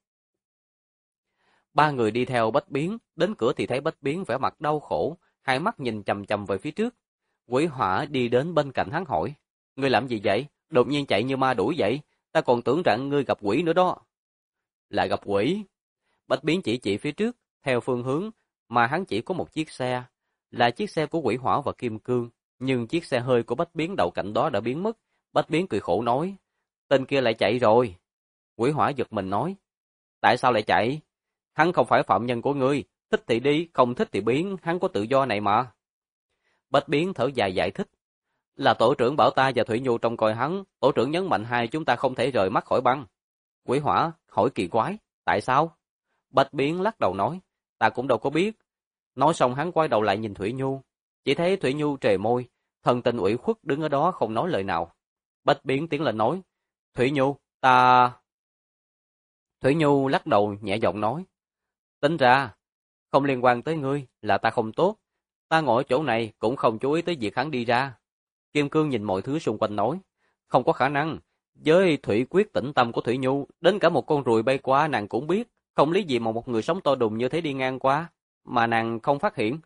Ba người đi theo Bách Biến, đến cửa thì thấy Bách Biến vẻ mặt đau khổ, hai mắt nhìn chằm chằm về phía trước. Quỷ Hỏa đi đến bên cạnh hắn hỏi, ngươi làm gì vậy? Đột nhiên chạy như ma đuổi vậy, ta còn tưởng rằng ngươi gặp quỷ nữa đó. Lại gặp quỷ? Bách Biến chỉ phía trước, theo phương hướng mà hắn chỉ có một chiếc xe, là chiếc xe của Quỷ Hỏa và Kim Cương, nhưng chiếc xe hơi của Bách Biến đậu cạnh đó đã biến mất. Bách Biến cười khổ nói, tên kia lại chạy rồi. Quỷ Hỏa giật mình nói, tại sao lại chạy? Hắn không phải phạm nhân của ngươi, thích thì đi, không thích thì biến, hắn có tự do này mà. Bách Biến thở dài giải thích, là tổ trưởng bảo ta và Thủy Nhu trông coi hắn, tổ trưởng nhấn mạnh hai chúng ta không thể rời mắt khỏi Băng. Quỷ Hỏa hỏi kỳ quái, tại sao? Bách Biến lắc đầu nói, ta cũng đâu có biết. Nói xong hắn quay đầu lại nhìn Thủy Nhu, chỉ thấy Thủy Nhu trề môi, thần tình ủy khuất đứng ở đó không nói lời nào. Bách Biến tiến lên nói, Thủy Nhu, ta... Thủy Nhu lắc đầu nhẹ giọng nói, tính ra, không liên quan tới ngươi, là ta không tốt. Ta ngồi ở chỗ này cũng không chú ý tới việc hắn đi ra. Kim Cương nhìn mọi thứ xung quanh nói, không có khả năng. Với thủy quyết tĩnh tâm của Thủy Nhu, đến cả một con ruồi bay qua nàng cũng biết, không lý gì mà một người sống to đùng như thế đi ngang qua, mà nàng không phát hiện.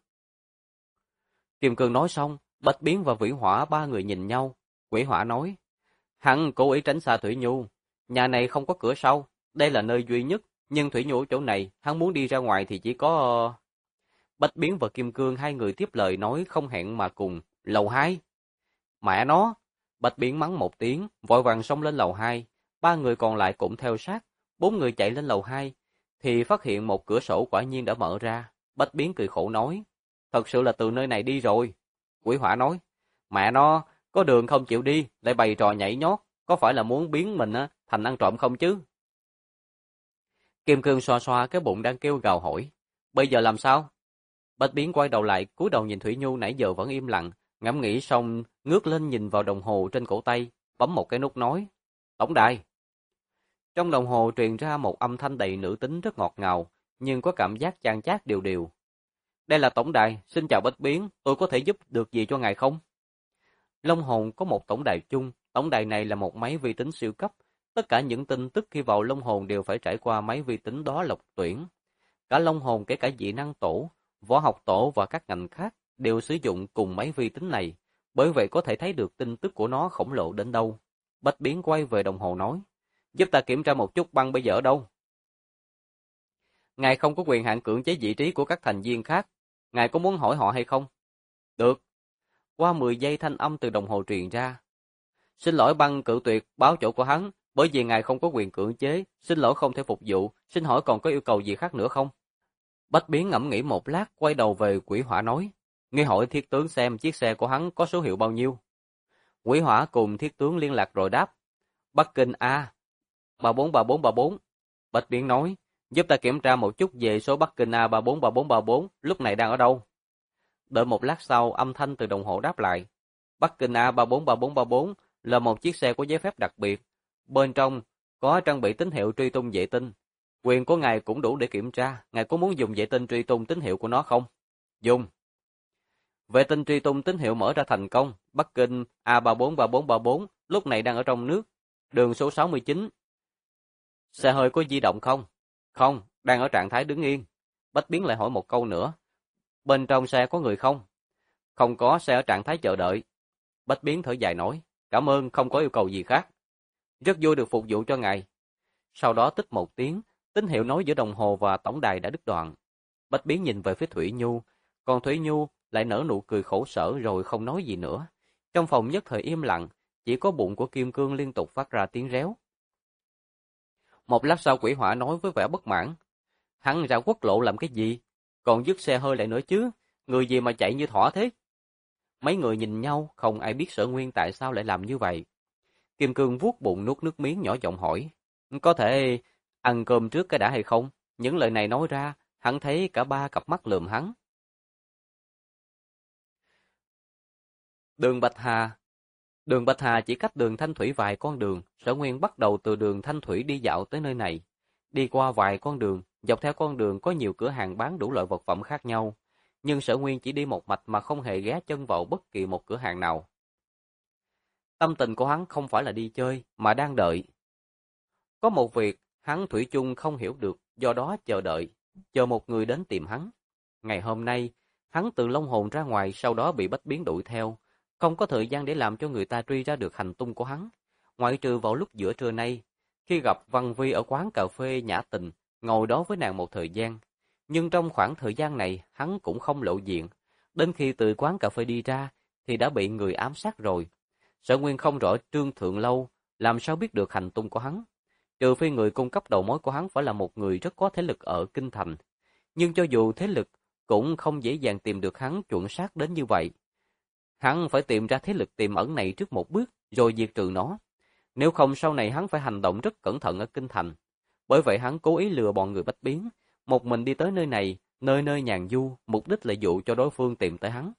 Kim Cương nói xong, Bách Biến và Vĩ Hỏa ba người nhìn nhau. Quỷ Hỏa nói, hắn cố ý tránh xa Thủy Nhu. Nhà này không có cửa sau, đây là nơi duy nhất, nhưng Thủy Nhu ở chỗ này, hắn muốn đi ra ngoài thì chỉ có... Bách Biến và Kim Cương hai người tiếp lời nói không hẹn mà cùng, lầu 2. Mẹ nó! Bách Biến mắng một tiếng, vội vàng xông lên lầu 2. Ba người còn lại cũng theo sát. Bốn người chạy lên lầu 2, thì phát hiện một cửa sổ quả nhiên đã mở ra. Bách Biến cười khổ nói, thật sự là từ nơi này đi rồi. Quỷ Hỏa nói, mẹ nó, có đường không chịu đi, lại bày trò nhảy nhót, có phải là muốn biến mình thành ăn trộm không chứ? Kim Cương xoa xoa cái bụng đang kêu gào hỏi, bây giờ làm sao? Bách Biến quay đầu lại, cúi đầu nhìn Thủy Nhu nãy giờ vẫn im lặng, ngẫm nghĩ xong ngước lên nhìn vào đồng hồ trên cổ tay, bấm một cái nút nói, tổng đài. Trong đồng hồ truyền ra một âm thanh đầy nữ tính rất ngọt ngào, nhưng có cảm giác chan chát đều đều. Đây là tổng đài, xin chào Bách Biến, tôi có thể giúp được gì cho ngài không? Long Hồn có một tổng đài chung, tổng đài này là một máy vi tính siêu cấp. Tất cả những tin tức khi vào Long Hồn đều phải trải qua máy vi tính đó lọc tuyển. Cả Long Hồn kể cả dị năng tổ, võ học tổ và các ngành khác đều sử dụng cùng máy vi tính này, bởi vậy có thể thấy được tin tức của nó khổng lồ đến đâu. Bách Biến quay về đồng hồ nói, giúp ta kiểm tra một chút Băng bây giờ ở đâu. Ngài không có quyền hạn cưỡng chế vị trí của các thành viên khác, ngài có muốn hỏi họ hay không? Được. Qua 10 giây thanh âm từ đồng hồ truyền ra. Xin lỗi Băng cự tuyệt báo chỗ của hắn, bởi vì ngài không có quyền cưỡng chế, xin lỗi không thể phục vụ, xin hỏi còn có yêu cầu gì khác nữa không? Bách Biến ngẫm nghĩ một lát, quay đầu về Quỷ Hỏa nói, ngươi hỏi Thiết tướng xem chiếc xe của hắn có số hiệu bao nhiêu. Quỷ Hỏa cùng Thiết tướng liên lạc rồi đáp, Bắc Kinh A, 343434. Bách Biến nói, giúp ta kiểm tra một chút về số Bắc Kinh A 343434, lúc này đang ở đâu? Đợi một lát sau, âm thanh từ đồng hồ đáp lại, Bắc Kinh A 343434 là một chiếc xe có giấy phép đặc biệt, bên trong có trang bị tín hiệu truy tung vệ tinh. Quyền của ngài cũng đủ để kiểm tra, ngài có muốn dùng vệ tinh truy tung tín hiệu của nó không? Dùng. Vệ tinh truy tung tín hiệu mở ra thành công, Bắc Kinh A343434 lúc này đang ở trong nước, đường số 69. Xe hơi có di động không? Không, đang ở trạng thái đứng yên. Bách Biến lại hỏi một câu nữa. Bên trong xe có người không? Không có, xe ở trạng thái chờ đợi. Bách Biến thở dài nói, cảm ơn, không có yêu cầu gì khác. Rất vui được phục vụ cho ngài. Sau đó tích một tiếng, tín hiệu nối giữa đồng hồ và tổng đài đã đứt đoạn. Bách Biến nhìn về phía Thủy Nhu, còn Thủy Nhu lại nở nụ cười khổ sở rồi không nói gì nữa. Trong phòng nhất thời im lặng, chỉ có bụng của Kim Cương liên tục phát ra tiếng réo. Một lát sau Quỷ Hỏa nói với vẻ bất mãn, hắn ra quốc lộ làm cái gì? Còn dứt xe hơi lại nữa chứ, người gì mà chạy như thỏ thế? Mấy người nhìn nhau, không ai biết Sở Nguyên tại sao lại làm như vậy. Kim Cương vuốt bụng nuốt nước miếng nhỏ giọng hỏi, có thể ăn cơm trước cái đã hay không? Những lời này nói ra, hắn thấy cả ba cặp mắt lườm hắn. Đường Bạch Hà. Đường Bạch Hà chỉ cách đường Thanh Thủy vài con đường, Sở Nguyên bắt đầu từ đường Thanh Thủy đi dạo tới nơi này. Đi qua vài con đường, dọc theo con đường có nhiều cửa hàng bán đủ loại vật phẩm khác nhau, nhưng Sở Nguyên chỉ đi một mạch mà không hề ghé chân vào bất kỳ một cửa hàng nào. Tâm tình của hắn không phải là đi chơi, mà đang đợi. Có một việc, hắn thủy chung không hiểu được, do đó chờ đợi, chờ một người đến tìm hắn. Ngày hôm nay, hắn từ Long Hồn ra ngoài, sau đó bị Bách Biến đuổi theo, không có thời gian để làm cho người ta truy ra được hành tung của hắn. Ngoại trừ vào lúc giữa trưa nay, khi gặp Văn Vi ở quán cà phê Nhã Tình, ngồi đó với nàng một thời gian. Nhưng trong khoảng thời gian này, hắn cũng không lộ diện. Đến khi từ quán cà phê đi ra, thì đã bị người ám sát rồi. Sở Nguyên không rõ Trương Thượng Lâu làm sao biết được hành tung của hắn. Trừ phi người cung cấp đầu mối của hắn phải là một người rất có thế lực ở Kinh Thành. Nhưng cho dù thế lực, cũng không dễ dàng tìm được hắn chuẩn xác đến như vậy. Hắn phải tìm ra thế lực tiềm ẩn này trước một bước, rồi diệt trừ nó. Nếu không sau này hắn phải hành động rất cẩn thận ở Kinh Thành. Bởi vậy hắn cố ý lừa bọn người Bách Biến, một mình đi tới nơi này, nơi nơi nhàn du, mục đích là dụ cho đối phương tìm tới hắn.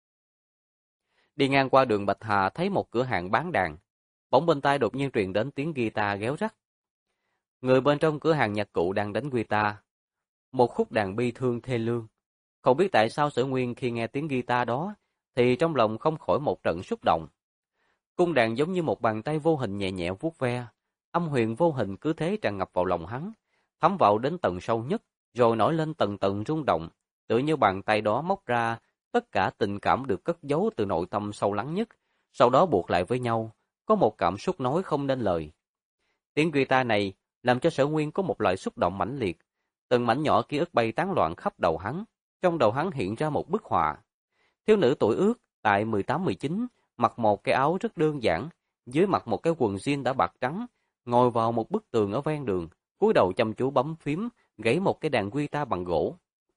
Đi ngang qua đường Bạch Hà thấy một cửa hàng bán đàn, bỗng bên tai đột nhiên truyền đến tiếng guitar réo rắt. Người bên trong cửa hàng nhạc cụ đang đánh guitar, một khúc đàn bi thương thê lương. Không biết tại sao Sở Nguyên khi nghe tiếng guitar đó, thì trong lòng không khỏi một trận xúc động. Cung đàn giống như một bàn tay vô hình nhẹ nhẹ vuốt ve, âm huyền vô hình cứ thế tràn ngập vào lòng hắn, thấm vào đến tầng sâu nhất, rồi nổi lên tầng tầng rung động, tựa như bàn tay đó móc ra tất cả tình cảm được cất giấu từ nội tâm sâu lắng nhất, sau đó buộc lại với nhau, có một cảm xúc nói không nên lời. Tiếng guitar này làm cho Sở Nguyên có một loại xúc động mãnh liệt, từng mảnh nhỏ ký ức bay tán loạn khắp đầu hắn, trong đầu hắn hiện ra một bức họa. Thiếu nữ tuổi ước tại 18-19, mặc một cái áo rất đơn giản, dưới mặc một cái quần jean đã bạc trắng, ngồi vào một bức tường ở ven đường, cúi đầu chăm chú bấm phím, gãy một cái đàn guitar bằng gỗ.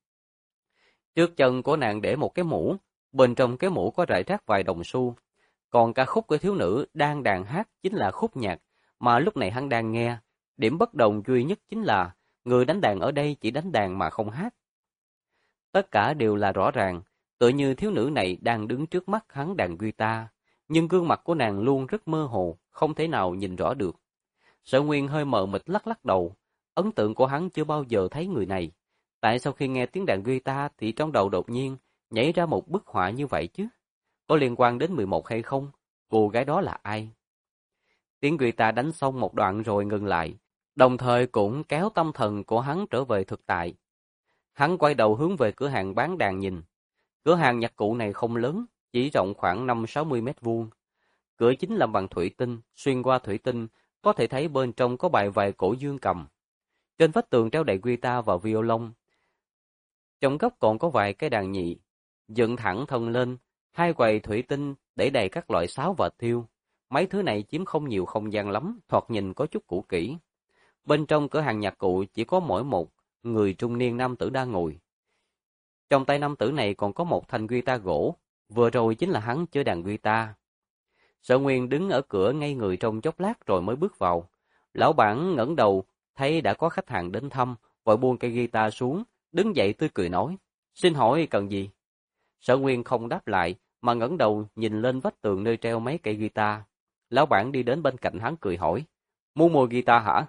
Trước chân của nàng để một cái mũ, bên trong cái mũ có rải rác vài đồng xu. Còn ca khúc của thiếu nữ đang đàn hát chính là khúc nhạc mà lúc này hắn đang nghe. Điểm bất đồng duy nhất chính là người đánh đàn ở đây chỉ đánh đàn mà không hát. Tất cả đều là rõ ràng, tựa như thiếu nữ này đang đứng trước mắt hắn đàn guitar, nhưng gương mặt của nàng luôn rất mơ hồ, không thể nào nhìn rõ được. Sở Nguyên hơi mờ mịt lắc lắc đầu, ấn tượng của hắn chưa bao giờ thấy người này. Tại sao khi nghe tiếng đàn guitar thì trong đầu đột nhiên nhảy ra một bức họa như vậy chứ? Có liên quan đến 11 hay không? Cô gái đó là ai? Tiếng guitar đánh xong một đoạn rồi ngừng lại, đồng thời cũng kéo tâm thần của hắn trở về thực tại. Hắn quay đầu hướng về cửa hàng bán đàn nhìn. Cửa hàng nhạc cụ này không lớn, chỉ rộng khoảng 50-60 mét vuông. Cửa chính làm bằng thủy tinh, xuyên qua thủy tinh, có thể thấy bên trong có bài vài cổ dương cầm. Trên vách tường treo đầy guitar và violon. Trong góc còn có vài cái đàn nhị, dựng thẳng thân lên, hai quầy thủy tinh để đầy các loại sáo và thiêu. mấy thứ này chiếm không nhiều không gian lắm, thoạt nhìn có chút cũ kỹ. Bên trong cửa hàng nhạc cụ chỉ có mỗi một người trung niên nam tử đang ngồi. Trong tay nam tử này còn có một thanh guitar gỗ, vừa rồi chính là hắn chơi đàn guitar. Sở Nguyên đứng ở cửa ngây người trong chốc lát rồi mới bước vào. Lão bản ngẩng đầu, thấy đã có khách hàng đến thăm, vội buông cây guitar xuống, đứng dậy tươi cười nói, xin hỏi cần gì? Sở Nguyên không đáp lại, mà ngẩng đầu nhìn lên vách tường nơi treo mấy cây guitar. Lão bản đi đến bên cạnh hắn cười hỏi, muốn mua guitar hả?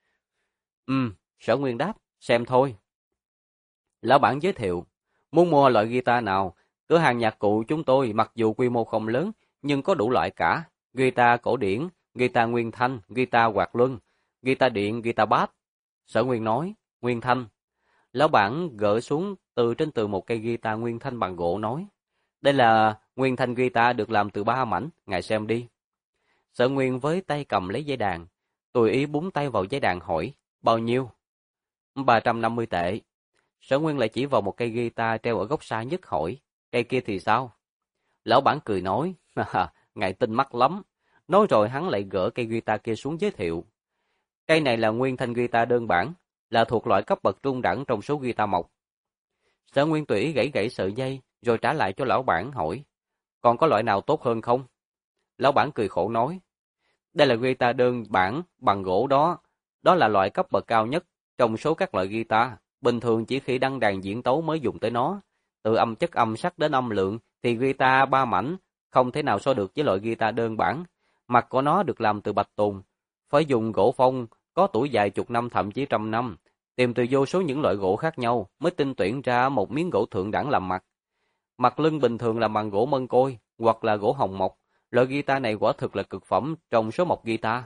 Sở Nguyên đáp, xem thôi. Lão bản giới thiệu, muốn mua loại guitar nào? Cửa hàng nhạc cụ chúng tôi mặc dù quy mô không lớn, nhưng có đủ loại cả. Guitar cổ điển, guitar nguyên thanh, guitar quạt luân, guitar điện, guitar bass. Sở Nguyên nói, nguyên thanh. Lão bản gỡ xuống từ trên tường một cây guitar nguyên thanh bằng gỗ nói, đây là nguyên thanh guitar được làm từ 3 mảnh, ngài xem đi. Sở Nguyên với tay cầm lấy dây đàn, tùy ý búng tay vào dây đàn hỏi, bao nhiêu? 350 tệ. Sở Nguyên lại chỉ vào một cây guitar treo ở góc xa nhất hỏi, cây kia thì sao? Lão bản cười nói, ngài tinh mắt lắm. Nói rồi hắn lại gỡ cây guitar kia xuống giới thiệu. Cây này là nguyên thanh guitar đơn bản, là thuộc loại cấp bậc trung đẳng trong số guitar mộc. Sở Nguyên tùy ý gãy gãy sợi dây, rồi trả lại cho lão bản hỏi, còn có loại nào tốt hơn không? Lão bản cười khổ nói, đây là guitar đơn bản bằng gỗ đó, đó là loại cấp bậc cao nhất trong số các loại guitar, bình thường chỉ khi đăng đàn diễn tấu mới dùng tới nó. Từ âm chất âm sắc đến âm lượng thì guitar 3 mảnh không thể nào so được với loại guitar đơn bản. Mặt của nó được làm từ bạch tùng, phải dùng gỗ phong có tuổi dài chục năm thậm chí trăm năm, tìm từ vô số những loại gỗ khác nhau mới tinh tuyển ra một miếng gỗ thượng đẳng làm mặt. Mặt lưng bình thường làm bằng gỗ mân côi hoặc là gỗ hồng mộc. Loại guitar này quả thực là cực phẩm trong số mộc guitar.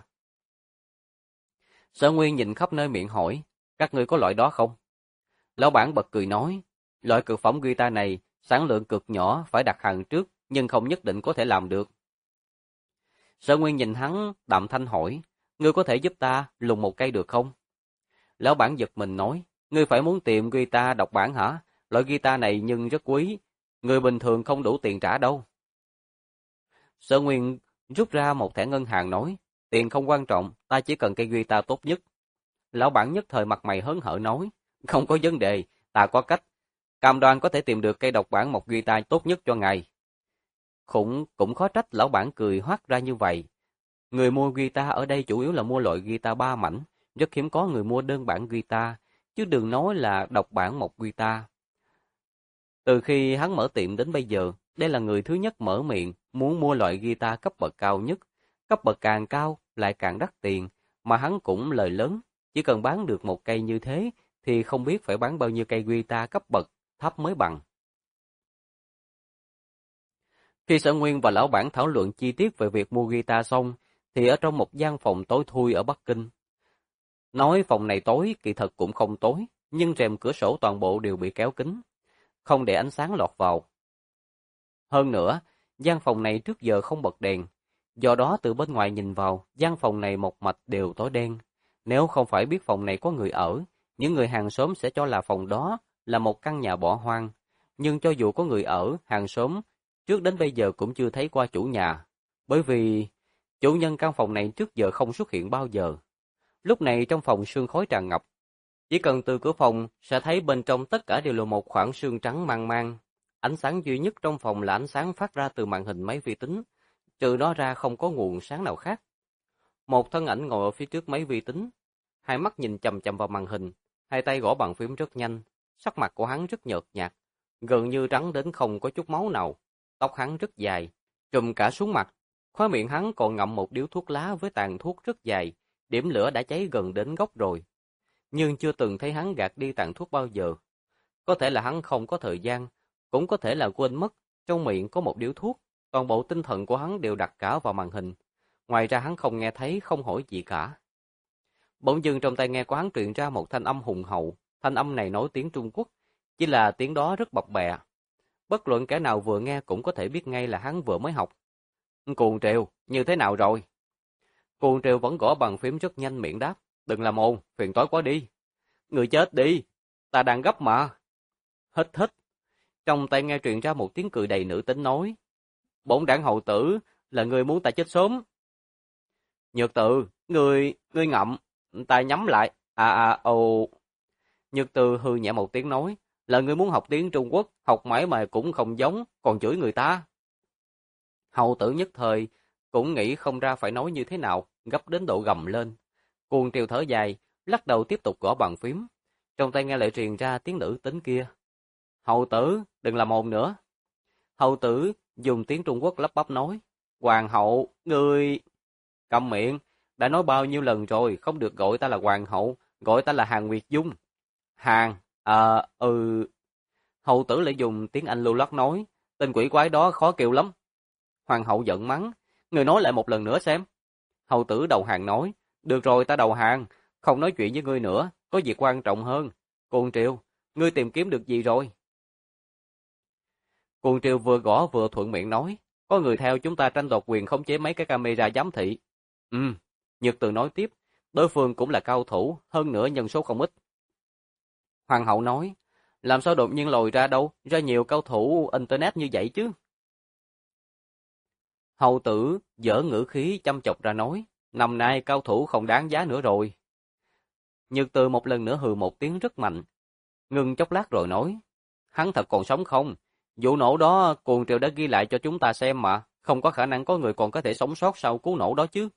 Sở Nguyên nhìn khắp nơi miệng hỏi, các ngươi có loại đó không? Lão bản bật cười nói, loại cực phẩm guitar này sản lượng cực nhỏ, phải đặt hàng trước, nhưng không nhất định có thể làm được. Sở Nguyên nhìn hắn đạm thanh hỏi, ngươi có thể giúp ta lùng một cây được không? Lão bản giật mình nói, ngươi phải muốn tìm guitar độc bản hả? Loại guitar này nhưng rất quý, người bình thường không đủ tiền trả đâu. Sở Nguyên rút ra một thẻ ngân hàng nói, tiền không quan trọng, ta chỉ cần cây guitar tốt nhất. Lão bản nhất thời mặt mày hớn hở nói, không có vấn đề, ta có cách, cam đoan có thể tìm được cây độc bản một guitar tốt nhất cho ngài. Cũng khó trách lão bản cười hoắt ra như vậy. Người mua guitar ở đây chủ yếu là mua loại guitar 3 mảnh, rất hiếm có người mua đơn bản guitar, chứ đừng nói là độc bản một guitar. Từ khi hắn mở tiệm đến bây giờ, đây là người thứ nhất mở miệng muốn mua loại guitar cấp bậc cao nhất. Cấp bậc càng cao lại càng đắt tiền, mà hắn cũng lời lớn, chỉ cần bán được một cây như thế thì không biết phải bán bao nhiêu cây guitar cấp bậc thấp mới bằng. Khi Sở Nguyên và lão bản thảo luận chi tiết về việc mua guitar xong, thì ở trong một gian phòng tối thui ở Bắc Kinh. Nói phòng này tối, kỳ thật cũng không tối, nhưng rèm cửa sổ toàn bộ đều bị kéo kín, không để ánh sáng lọt vào. Hơn nữa, gian phòng này trước giờ không bật đèn, do đó từ bên ngoài nhìn vào, gian phòng này một mạch đều tối đen. Nếu không phải biết phòng này có người ở, những người hàng xóm sẽ cho là phòng đó là một căn nhà bỏ hoang. Nhưng cho dù có người ở, hàng xóm trước đến bây giờ cũng chưa thấy qua chủ nhà, bởi vì chủ nhân căn phòng này trước giờ không xuất hiện bao giờ. Lúc này trong phòng sương khói tràn ngập, chỉ cần từ cửa phòng sẽ thấy bên trong tất cả đều là một khoảng sương trắng mang mang. Ánh sáng duy nhất trong phòng là ánh sáng phát ra từ màn hình máy vi tính, trừ đó ra không có nguồn sáng nào khác. Một thân ảnh ngồi ở phía trước máy vi tính, hai mắt nhìn chằm chằm vào màn hình, hai tay gõ bàn phím rất nhanh, sắc mặt của hắn rất nhợt nhạt, gần như trắng đến không có chút máu nào. Tóc hắn rất dài, trùm cả xuống mặt, khóe miệng hắn còn ngậm một điếu thuốc lá với tàn thuốc rất dài, điểm lửa đã cháy gần đến gốc rồi. Nhưng chưa từng thấy hắn gạt đi tàn thuốc bao giờ. Có thể là hắn không có thời gian, cũng có thể là quên mất, trong miệng có một điếu thuốc, toàn bộ tinh thần của hắn đều đặt cả vào màn hình. Ngoài ra hắn không nghe thấy, không hỏi gì cả. Bỗng dưng trong tai nghe của hắn truyền ra một thanh âm hùng hậu, thanh âm này nói tiếng Trung Quốc, chỉ là tiếng đó rất bập bẹ. Bất luận kẻ nào vừa nghe cũng có thể biết ngay là hắn vừa mới học. Cuồng Triều, như thế nào rồi? Cuồng Triều vẫn gõ bàn phím rất nhanh miệng đáp, đừng làm ồn, phiền toái quá đi. Người chết đi, ta đang gấp mà. Hít hít. Trong tai nghe truyền ra một tiếng cười đầy nữ tính nói, bổn đảng hầu tử, là người muốn ta chết sớm, Nhược Từ, ngươi ngậm, ta nhắm lại. Ồ. Nhược Từ hừ nhẹ một tiếng nói, là ngươi muốn học tiếng Trung Quốc, học mãi mà cũng không giống, còn chửi người ta. Hầu tử nhất thời, cũng nghĩ không ra phải nói như thế nào, gấp đến độ gầm lên. Cuồng Triều thở dài, lắc đầu tiếp tục gõ bàn phím. Trong tay nghe lại truyền ra tiếng nữ tính kia. Hầu tử, đừng làm ồn nữa. Hầu tử dùng tiếng Trung Quốc lắp bắp nói. Hoàng hậu, ngươi... Câm miệng, đã nói bao nhiêu lần rồi, không được gọi ta là hoàng hậu, gọi ta là Hàn Nguyệt Dung. Hàn, Hầu tử lại dùng tiếng Anh lưu loát nói, tên quỷ quái đó khó kêu lắm. Hoàng hậu giận mắng, người nói lại một lần nữa xem. Hầu tử đầu hàng nói, được rồi ta đầu hàng, không nói chuyện với ngươi nữa, có việc quan trọng hơn. Cuồng Triều, ngươi tìm kiếm được gì rồi? Cuồng Triều vừa gõ vừa thuận miệng nói, có người theo chúng ta tranh đoạt quyền khống chế mấy cái camera giám thị. Nhật Từ nói tiếp, đối phương cũng là cao thủ, hơn nữa nhân số không ít. Hoàng hậu nói, làm sao đột nhiên lòi ra đâu, ra nhiều cao thủ internet như vậy chứ? Hầu tử dở ngữ khí chăm chọc ra nói, năm nay cao thủ không đáng giá nữa rồi. Nhật Từ một lần nữa hừ một tiếng rất mạnh, ngừng chốc lát rồi nói, hắn thật còn sống không? Vụ nổ đó Cuồng Triều đã ghi lại cho chúng ta xem mà, không có khả năng có người còn có thể sống sót sau cú nổ đó chứ.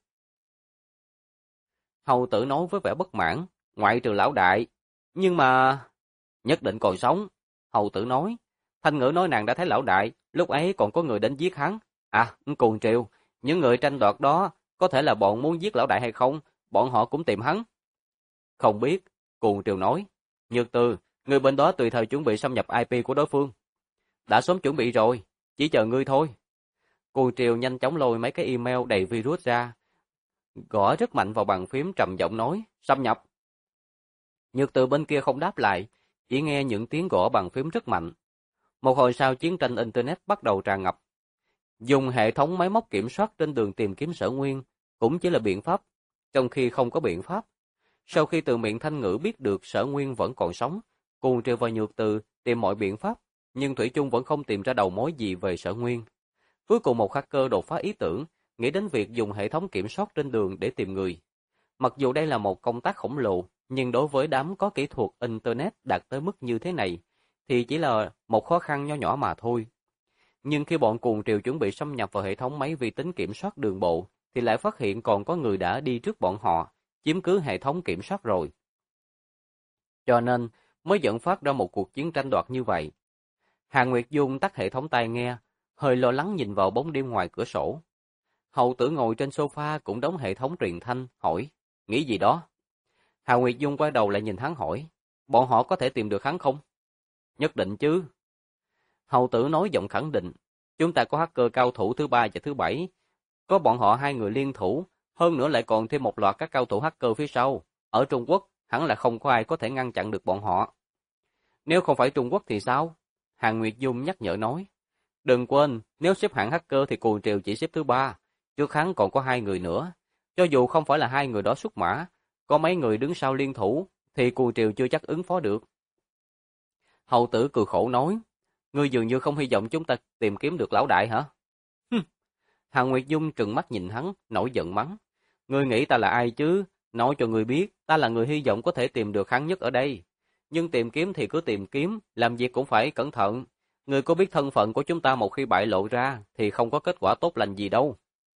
Hầu tử nói với vẻ bất mãn, ngoại trừ lão đại, nhưng mà... Nhất định còn sống. Hầu tử nói, Thanh Ngữ nói nàng đã thấy lão đại, lúc ấy còn có người đến giết hắn. Cuồng Triều, những người tranh đoạt đó, có thể là bọn muốn giết lão đại hay không, bọn họ cũng tìm hắn. Không biết, Cuồng Triều nói, Nhược Từ, người bên đó tùy thời chuẩn bị xâm nhập IP của đối phương. Đã sớm chuẩn bị rồi, chỉ chờ ngươi thôi. Cuồng Triều nhanh chóng lôi mấy cái email đầy virus ra, gõ rất mạnh vào bàn phím trầm giọng nói, xâm nhập. Nhược Từ bên kia không đáp lại, chỉ nghe những tiếng gõ bàn phím rất mạnh. Một hồi sau chiến tranh Internet bắt đầu tràn ngập. Dùng hệ thống máy móc kiểm soát trên đường tìm kiếm Sở Nguyên cũng chỉ là biện pháp, trong khi không có biện pháp. Sau khi từ miệng Thanh Ngữ biết được Sở Nguyên vẫn còn sống, Cuồng Triều và Nhược Từ tìm mọi biện pháp, nhưng Thủy chung vẫn không tìm ra đầu mối gì về Sở Nguyên. Cuối cùng một hacker đột phá ý tưởng, nghĩ đến việc dùng hệ thống kiểm soát trên đường để tìm người. Mặc dù đây là một công tác khổng lồ, nhưng đối với đám có kỹ thuật Internet đạt tới mức như thế này, thì chỉ là một khó khăn nho nhỏ mà thôi. Nhưng khi bọn Cuồng Triều chuẩn bị xâm nhập vào hệ thống máy vi tính kiểm soát đường bộ, thì lại phát hiện còn có người đã đi trước bọn họ, chiếm cứ hệ thống kiểm soát rồi. Cho nên, mới dẫn phát ra một cuộc chiến tranh đoạt như vậy. Hà Nguyệt Dung tắt hệ thống tai nghe, hơi lo lắng nhìn vào bóng đêm ngoài cửa sổ. Hầu tử ngồi trên sofa cũng đóng hệ thống truyền thanh, hỏi, nghĩ gì đó? Hà Nguyệt Dung quay đầu lại nhìn hắn hỏi, bọn họ có thể tìm được hắn không? Nhất định chứ. Hầu tử nói giọng khẳng định, chúng ta có hacker cao thủ thứ 3 và thứ 7, có bọn họ hai người liên thủ, hơn nữa lại còn thêm một loạt các cao thủ hacker phía sau. Ở Trung Quốc, hẳn là không có ai có thể ngăn chặn được bọn họ. Nếu không phải Trung Quốc thì sao? Hà Nguyệt Dung nhắc nhở nói, đừng quên, nếu xếp hạng hacker thì Cuồng Triều chỉ xếp thứ 3, trước hắn còn có hai người nữa. Cho dù không phải là hai người đó xuất mã, có mấy người đứng sau liên thủ, thì Cuồng Triều chưa chắc ứng phó được. Hầu tử cười khổ nói, ngươi dường như không hy vọng chúng ta tìm kiếm được lão đại hả? Hà Nguyệt Dung trừng mắt nhìn hắn, nổi giận mắng, ngươi nghĩ ta là ai chứ? Nói cho ngươi biết, ta là người hy vọng có thể tìm được hắn nhất ở đây. Nhưng tìm kiếm thì cứ tìm kiếm, làm việc cũng phải cẩn thận. Ngươi có biết thân phận của chúng ta một khi bại lộ ra, thì không có kết quả tốt lành gì đâu.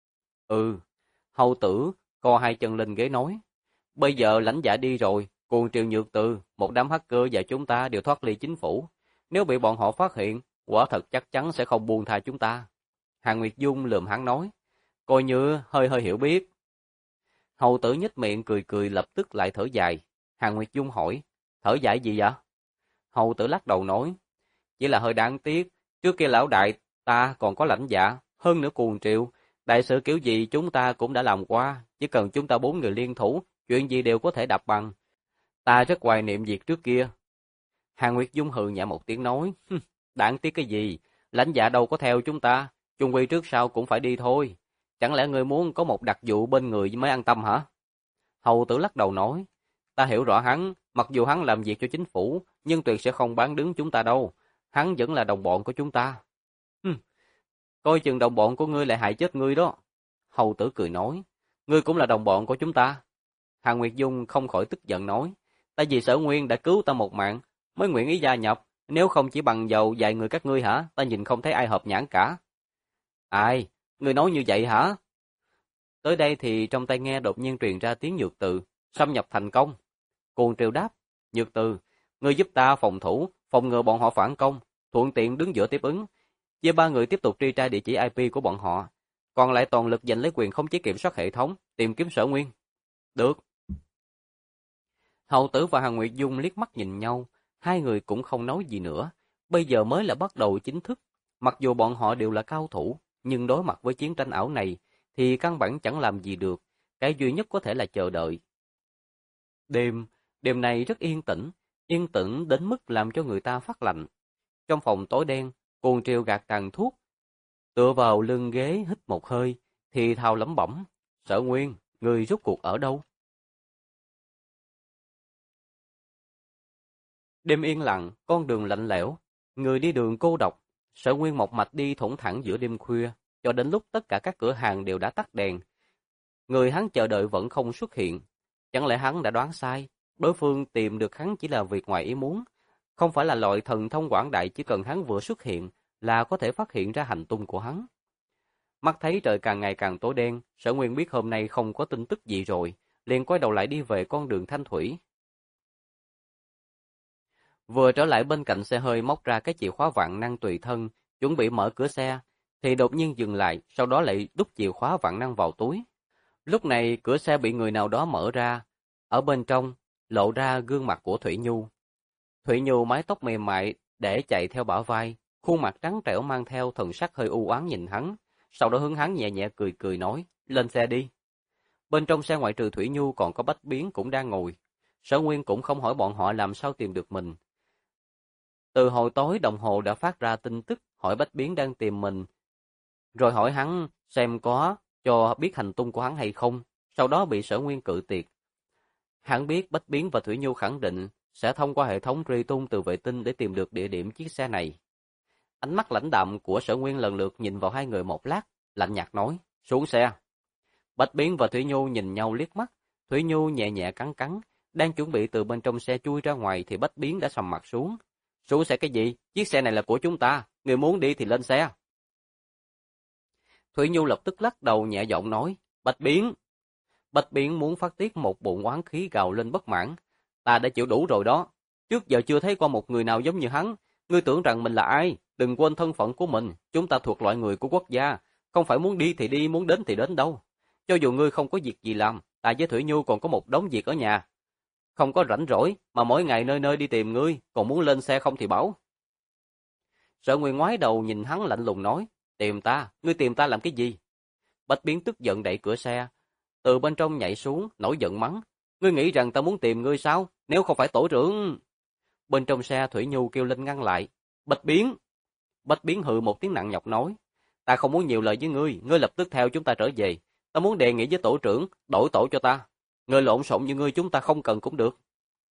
Hầu tử, co hai chân lên ghế nói. Bây giờ lãnh giả đi rồi, Cuồng Triều Nhược Từ, một đám hacker và chúng ta đều thoát ly chính phủ. Nếu bị bọn họ phát hiện, quả thật chắc chắn sẽ không buông tha chúng ta. Hà Nguyệt Dung lườm hắn nói, coi như hơi hiểu biết. Hầu tử nhếch miệng cười cười lập tức lại thở dài. Hà Nguyệt Dung hỏi, thở dài gì vậy? Hầu tử lắc đầu nói, chỉ là hơi đáng tiếc, trước kia lão đại ta còn có lãnh dạ, hơn nữa Cuồng Triều, đại sự kiểu gì chúng ta cũng đã làm qua, chỉ cần chúng ta 4 người liên thủ, chuyện gì đều có thể đập bằng. Ta rất hoài niệm việc trước kia. Hà Nguyệt Dung hừ nhẹ một tiếng nói, đáng tiếc cái gì, lãnh dạ đâu có theo chúng ta, chung quy trước sau cũng phải đi thôi. Chẳng lẽ người muốn có một đặc vụ bên người mới an tâm hả? Hầu tử lắc đầu nói, ta hiểu rõ hắn, mặc dù hắn làm việc cho chính phủ, nhưng tuyệt sẽ không bán đứng chúng ta đâu, hắn vẫn là đồng bọn của chúng ta. Coi chừng đồng bọn của ngươi lại hại chết ngươi đó. Hầu tử cười nói, ngươi cũng là đồng bọn của chúng ta. Hàn Nguyệt Dung không khỏi tức giận nói, tại vì Sở Nguyên đã cứu ta một mạng, mới nguyện ý gia nhập, nếu không chỉ bằng vào vài người các ngươi hả, ta nhìn không thấy ai hợp nhãn cả. Ai, ngươi nói như vậy hả? Tới đây thì trong tai nghe đột nhiên truyền ra tiếng Nhược Từ, xâm nhập thành công. Cuồng Triều đáp, Nhược Từ, ngươi giúp ta phòng thủ, phòng ngừa bọn họ phản công, thuận tiện đứng giữa tiếp ứng, chia ba người tiếp tục truy tra địa chỉ IP của bọn họ, còn lại toàn lực giành lấy quyền khống chế kiểm soát hệ thống, tìm kiếm Sở Nguyên. Được. Hầu Tử và Hàn Nguyệt Dung liếc mắt nhìn nhau, hai người cũng không nói gì nữa. Bây giờ mới là bắt đầu chính thức. Mặc dù bọn họ đều là cao thủ, nhưng đối mặt với chiến tranh ảo này, thì căn bản chẳng làm gì được. Cái duy nhất có thể là chờ đợi. Đêm này rất yên tĩnh đến mức làm cho người ta phát lạnh. Trong phòng tối đen, Cuồng Triều gạt tàn thuốc, tựa vào lưng ghế hít một hơi, thì thào lẩm bẩm, Sở Nguyên, người rốt cuộc ở đâu? Đêm yên lặng, con đường lạnh lẽo, người đi đường cô độc, Sở Nguyên một mạch đi thủng thẳng giữa đêm khuya, cho đến lúc tất cả các cửa hàng đều đã tắt đèn. Người hắn chờ đợi vẫn không xuất hiện, chẳng lẽ hắn đã đoán sai, đối phương tìm được hắn chỉ là việc ngoài ý muốn, không phải là loại thần thông quảng đại chỉ cần hắn vừa xuất hiện là có thể phát hiện ra hành tung của hắn. Mắt thấy trời càng ngày càng tối đen, Sở Nguyên biết hôm nay không có tin tức gì rồi, liền quay đầu lại đi về con đường Thanh Thủy. Vừa trở lại bên cạnh xe hơi móc ra cái chìa khóa vạn năng tùy thân, chuẩn bị mở cửa xe, thì đột nhiên dừng lại, sau đó lại đút chìa khóa vạn năng vào túi. Lúc này cửa xe bị người nào đó mở ra, ở bên trong lộ ra gương mặt của Thủy Nhu. Thủy Nhu mái tóc mềm mại để chạy theo bả vai, khuôn mặt trắng trẻo mang theo thần sắc hơi u oán nhìn hắn, sau đó hướng hắn nhẹ nhẹ cười cười nói, lên xe đi. Bên trong xe ngoại trừ Thủy Nhu còn có Bách Biến cũng đang ngồi. Sở Nguyên cũng không hỏi bọn họ làm sao tìm được mình. Từ hồi tối đồng hồ đã phát ra tin tức hỏi Bách Biến đang tìm mình, rồi hỏi hắn xem có cho biết hành tung của hắn hay không, sau đó bị Sở Nguyên cự tuyệt. Hắn biết Bách Biến và Thủy Nhu khẳng định sẽ thông qua hệ thống truy tung từ vệ tinh để tìm được địa điểm chiếc xe này. Ánh mắt lãnh đạm của Sở Nguyên lần lượt nhìn vào hai người một lát, lạnh nhạt nói, xuống xe. Bách Biến và Thủy Nhu nhìn nhau liếc mắt, Thủy Nhu nhẹ nhẹ cắn cắn, đang chuẩn bị từ bên trong xe chui ra ngoài thì Bách Biến đã sầm mặt xuống. Xuống xe cái gì? Chiếc xe này là của chúng ta, người muốn đi thì lên xe. Thủy Nhu lập tức lắc đầu nhẹ giọng nói, Bách Biến. Bách Biến muốn phát tiết một bụng oán khí gào lên bất mãn. Ta đã chịu đủ rồi đó. Trước giờ chưa thấy qua một người nào giống như hắn. Ngươi tưởng rằng mình là ai? Đừng quên thân phận của mình. Chúng ta thuộc loại người của quốc gia. Không phải muốn đi thì đi, muốn đến thì đến đâu. Cho dù ngươi không có việc gì làm, ta với Thủy Nhu còn có một đống việc ở nhà. Không có rảnh rỗi, mà mỗi ngày nơi nơi đi tìm ngươi, còn muốn lên xe không thì bảo. Sở Nguyên ngoái đầu nhìn hắn lạnh lùng nói, tìm ta, ngươi tìm ta làm cái gì? Bách Biến tức giận đẩy cửa xe, từ bên trong nhảy xuống, nổi giận mắng, ngươi nghĩ rằng ta muốn tìm ngươi sao? Nếu không phải tổ trưởng. Bên trong xe Thủy Nhu kêu lên ngăn lại, Bách Biến. Bách Biến hừ một tiếng nặng nhọc nói, ta không muốn nhiều lời với ngươi, ngươi lập tức theo chúng ta trở về. Ta muốn đề nghị với tổ trưởng, đổi tổ cho ta. Người lộn xộn như ngươi chúng ta không cần cũng được.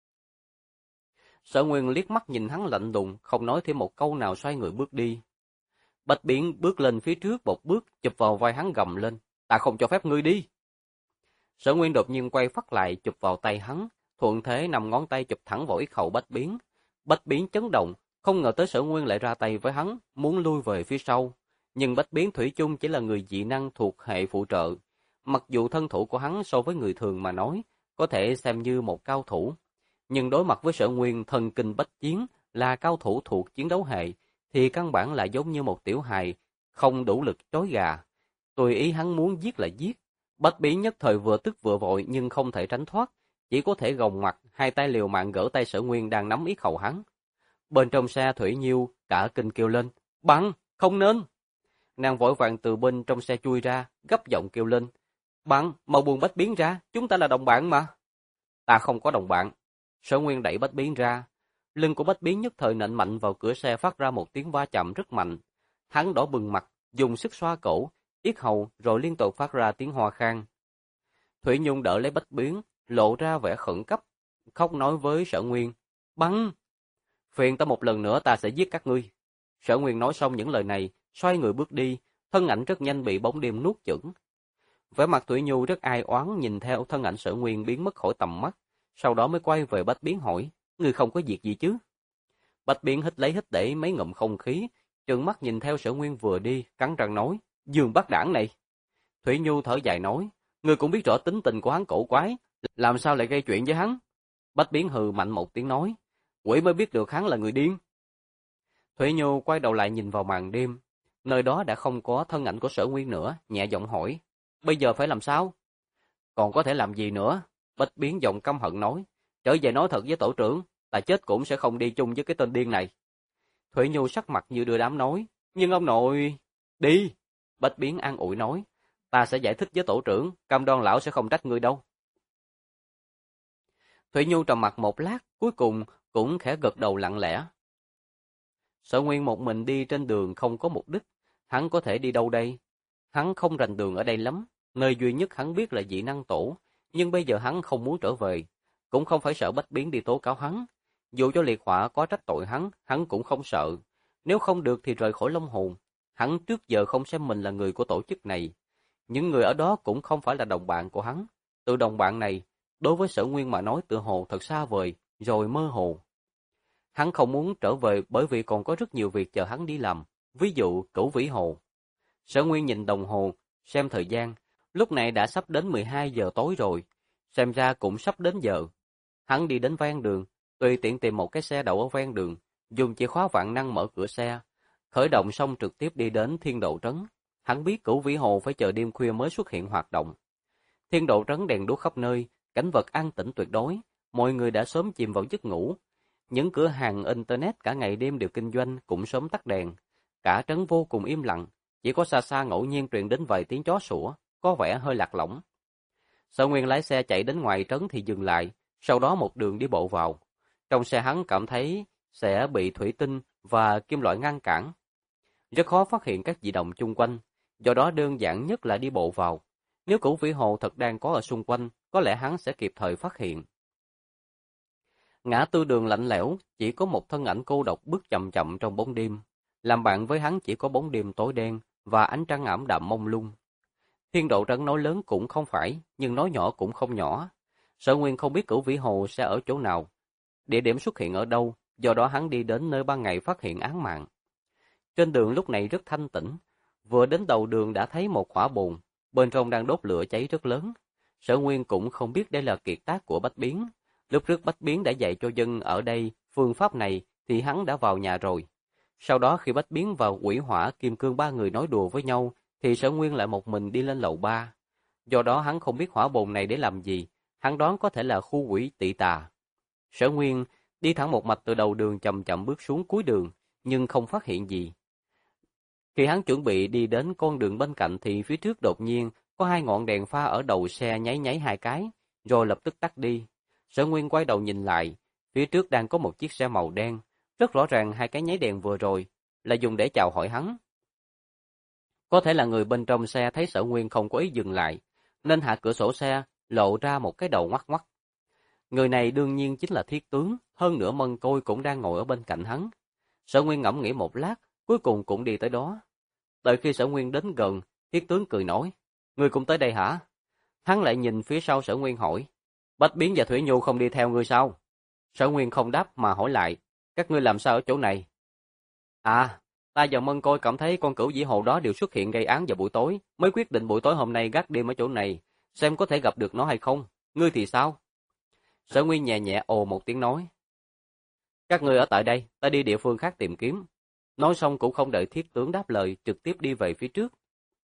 Sở Nguyên liếc mắt nhìn hắn lạnh lùng, không nói thêm một câu nào, xoay người bước đi. Bách Biến bước lên phía trước một bước, chụp vào vai hắn gầm lên, ta không cho phép ngươi đi. Sở Nguyên đột nhiên quay phắt lại, chụp vào tay hắn, thuận thế nằm ngón tay chụp thẳng vào yết hầu Bách Biến. Bách Biến chấn động, không ngờ tới Sở Nguyên lại ra tay với hắn, muốn lui về phía sau. Nhưng Bách Biến thủy chung chỉ là người dị năng thuộc hệ phụ trợ. Mặc dù thân thủ của hắn so với người thường mà nói, có thể xem như một cao thủ. Nhưng đối mặt với Sở Nguyên thần kinh bách chiến là cao thủ thuộc chiến đấu hệ, thì căn bản là giống như một tiểu hài, không đủ lực trói gà. Tùy ý hắn muốn giết là giết. Bách Biến nhất thời vừa tức vừa vội nhưng không thể tránh thoát, chỉ có thể gồng mặt, hai tay liều mạng gỡ tay Sở Nguyên đang nắm yết hầu hắn. Bên trong xe Thủy Nhiêu cả kinh kêu lên, bắn, không nên. Nàng vội vàng từ bên trong xe chui ra, gấp giọng kêu lên, bắn, mau buông Bách Biến ra, chúng ta là đồng bạn mà. Ta không có đồng bạn. Sở Nguyên đẩy Bách Biến ra, lưng của Bách Biến nhất thời nện mạnh vào cửa xe phát ra một tiếng va chạm rất mạnh. Hắn đỏ bừng mặt, dùng sức xoa cổ, yết hầu rồi liên tục phát ra tiếng ho khan. Thủy Nhung đỡ lấy Bách Biến, lộ ra vẻ khẩn cấp, khóc nói với Sở Nguyên, bắn, phiền ta một lần nữa ta sẽ giết các ngươi. Sở Nguyên nói xong những lời này, xoay người bước đi, thân ảnh rất nhanh bị bóng đêm nuốt chửng. Vẻ mặt Thủy Nhu rất ai oán nhìn theo thân ảnh Sở Nguyên biến mất khỏi tầm mắt, sau đó mới quay về Bách Biến hỏi, ngươi không có việc gì chứ? Bách Biến hít lấy hít để mấy ngụm không khí, trừng mắt nhìn theo Sở Nguyên vừa đi, cắn răng nói, Dương Bác Đảng này. Thủy Nhu thở dài nói, ngươi cũng biết rõ tính tình của hắn cổ quái, làm sao lại gây chuyện với hắn? Bách Biến hừ mạnh một tiếng nói, quỷ mới biết được hắn là người điên. Thủy Nhu quay đầu lại nhìn vào màn đêm, nơi đó đã không có thân ảnh của Sở Nguyên nữa, nhẹ giọng hỏi, bây giờ phải làm sao? Còn có thể làm gì nữa? Bách Biến giọng căm hận nói, trở về nói thật với tổ trưởng, ta chết cũng sẽ không đi chung với cái tên điên này. Thủy Nhu sắc mặt như đưa đám nói, nhưng ông nội... Đi! Bách Biến an ủi nói, ta sẽ giải thích với tổ trưởng, cam đoan lão sẽ không trách ngươi đâu. Thủy Nhu trầm mặt một lát, cuối cùng cũng khẽ gật đầu lặng lẽ. Sở Nguyên một mình đi trên đường không có mục đích, hắn có thể đi đâu đây? Hắn không rành đường ở đây lắm, nơi duy nhất hắn biết là dị năng tổ, nhưng bây giờ hắn không muốn trở về, cũng không phải sợ Bách Biến đi tố cáo hắn. Dù cho liệt hỏa có trách tội hắn cũng không sợ. Nếu không được thì rời khỏi Long Hồn. Hắn trước giờ không xem mình là người của tổ chức này. Những người ở đó cũng không phải là đồng bạn của hắn. Từ đồng bạn này, đối với Sở Nguyên mà nói tựa hồ thật xa vời, rồi mơ hồ. Hắn không muốn trở về bởi vì còn có rất nhiều việc chờ hắn đi làm, ví dụ Cửu Vĩ Hồ. Sở Nguyên nhìn đồng hồ, xem thời gian, lúc này đã sắp đến 12 giờ tối rồi, xem ra cũng sắp đến giờ. Hắn đi đến ven đường, tùy tiện tìm một cái xe đậu ở ven đường, dùng chìa khóa vạn năng mở cửa xe, khởi động xong trực tiếp đi đến Thiên Độ Trấn. Hắn biết Cửu Vĩ Hồ phải chờ đêm khuya mới xuất hiện hoạt động. Thiên Độ Trấn đèn đuốc khắp nơi, cảnh vật an tĩnh tuyệt đối, mọi người đã sớm chìm vào giấc ngủ. Những cửa hàng internet cả ngày đêm đều kinh doanh cũng sớm tắt đèn. Cả trấn vô cùng im lặng, chỉ có xa xa ngẫu nhiên truyền đến vài tiếng chó sủa, có vẻ hơi lạc lõng. Sở Nguyên lái xe chạy đến ngoài trấn thì dừng lại, sau đó một đường đi bộ vào. Trong xe hắn cảm thấy sẽ bị thủy tinh và kim loại ngăn cản. Rất khó phát hiện các dị động chung quanh, do đó đơn giản nhất là đi bộ vào. Nếu Cửu Vĩ Hồ thật đang có ở xung quanh, có lẽ hắn sẽ kịp thời phát hiện. Ngã tư đường lạnh lẽo, chỉ có một thân ảnh cô độc bước chậm chậm trong bóng đêm. Làm bạn với hắn chỉ có bóng đêm tối đen và ánh trăng ảm đạm mông lung. Thiên Độ Trấn nói lớn cũng không phải, nhưng nói nhỏ cũng không nhỏ. Sở Nguyên không biết Cửu Vĩ Hồ sẽ ở chỗ nào, địa điểm xuất hiện ở đâu, do đó hắn đi đến nơi ban ngày phát hiện án mạng. Trên đường lúc này rất thanh tĩnh, vừa đến đầu đường đã thấy một hỏa bồn, bên trong đang đốt lửa cháy rất lớn. Sở Nguyên cũng không biết đây là kiệt tác của Bách Biến. Lúc trước Bách Biến đã dạy cho dân ở đây phương pháp này thì hắn đã vào nhà rồi. Sau đó khi Bách Biến và Quỷ Hỏa Kim Cương ba người nói đùa với nhau thì Sở Nguyên lại một mình đi lên lầu 3. Do đó hắn không biết hỏa bồn này để làm gì, hắn đoán có thể là khu quỷ tị tà. Sở Nguyên đi thẳng một mạch từ đầu đường chậm chậm bước xuống cuối đường, nhưng không phát hiện gì. Khi hắn chuẩn bị đi đến con đường bên cạnh thì phía trước đột nhiên có hai ngọn đèn pha ở đầu xe nháy nháy hai cái, rồi lập tức tắt đi. Sở Nguyên quay đầu nhìn lại, phía trước đang có một chiếc xe màu đen, rất rõ ràng hai cái nháy đèn vừa rồi là dùng để chào hỏi hắn. Có thể là người bên trong xe thấy Sở Nguyên không có ý dừng lại, nên hạ cửa sổ xe, lộ ra một cái đầu ngoắt ngoắt. Người này đương nhiên chính là Thiết Tướng, hơn nữa Mân Côi cũng đang ngồi ở bên cạnh hắn. Sở Nguyên ngẫm nghĩ một lát, cuối cùng cũng đi tới đó. Đợi khi Sở Nguyên đến gần, Thiết Tướng cười nói, ngươi cũng tới đây hả? Hắn lại nhìn phía sau Sở Nguyên hỏi, Bách Biến và Thủy Nhu không đi theo ngươi sao? Sở Nguyên không đáp mà hỏi lại, các ngươi làm sao ở chỗ này? À, ta và Mân Côi cảm thấy con Cửu Vĩ Hồ đó đều xuất hiện gây án vào buổi tối, mới quyết định buổi tối hôm nay gác đêm ở chỗ này, xem có thể gặp được nó hay không. Ngươi thì sao? Sở Nguyên nhẹ nhẹ ồ một tiếng nói, các ngươi ở tại đây, ta đi địa phương khác tìm kiếm. Nói xong cũng không đợi Thiết Tướng đáp lời, trực tiếp đi về phía trước.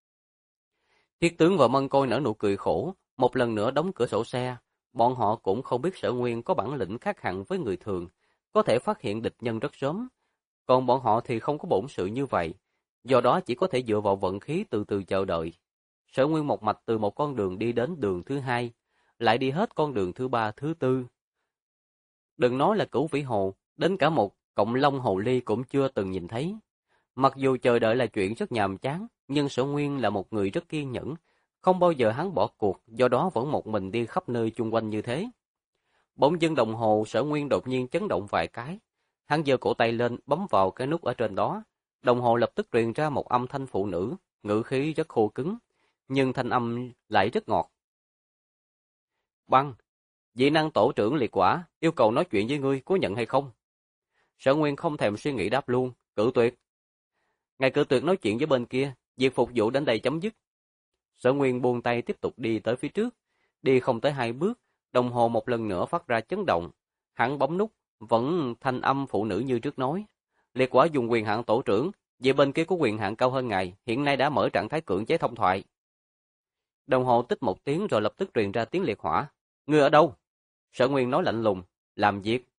Thiết Tướng và Mân Côi nở nụ cười khổ, một lần nữa đóng cửa sổ xe. Bọn họ cũng không biết Sở Nguyên có bản lĩnh khác hẳn với người thường, có thể phát hiện địch nhân rất sớm. Còn bọn họ thì không có bổn sự như vậy, do đó chỉ có thể dựa vào vận khí từ từ chờ đợi. Sở Nguyên một mạch từ một con đường đi đến đường thứ hai, lại đi hết con đường thứ ba, thứ tư. Đừng nói là Cửu Vĩ Hồ, đến cả một Cộng Long Hồ Ly cũng chưa từng nhìn thấy. Mặc dù chờ đợi là chuyện rất nhàm chán, nhưng Sở Nguyên là một người rất kiên nhẫn, không bao giờ hắn bỏ cuộc, do đó vẫn một mình đi khắp nơi chung quanh như thế. Bỗng dưng đồng hồ Sở Nguyên đột nhiên chấn động vài cái. Hắn giơ cổ tay lên bấm vào cái nút ở trên đó. Đồng hồ lập tức truyền ra một âm thanh phụ nữ, ngữ khí rất khô cứng. nhưng thanh âm lại rất ngọt. Băng, dị năng tổ trưởng liệt quả, yêu cầu nói chuyện với ngươi, có nhận hay không? Sở Nguyên không thèm suy nghĩ đáp luôn, cự tuyệt. Ngài cự tuyệt nói chuyện với bên kia, việc phục vụ đến đây chấm dứt. Sở Nguyên buông tay tiếp tục đi tới phía trước, đi không tới 2 bước, đồng hồ một lần nữa phát ra chấn động. Hắn bấm nút, vẫn thanh âm phụ nữ như trước nói. Liệt quả dùng quyền hạn tổ trưởng, về bên kia có quyền hạn cao hơn ngài, hiện nay đã mở trạng thái cưỡng chế thông thoại. Đồng hồ tích một tiếng rồi lập tức truyền ra tiếng liệt hỏa. Ngươi ở đâu? Sở Nguyên nói lạnh lùng, làm việc.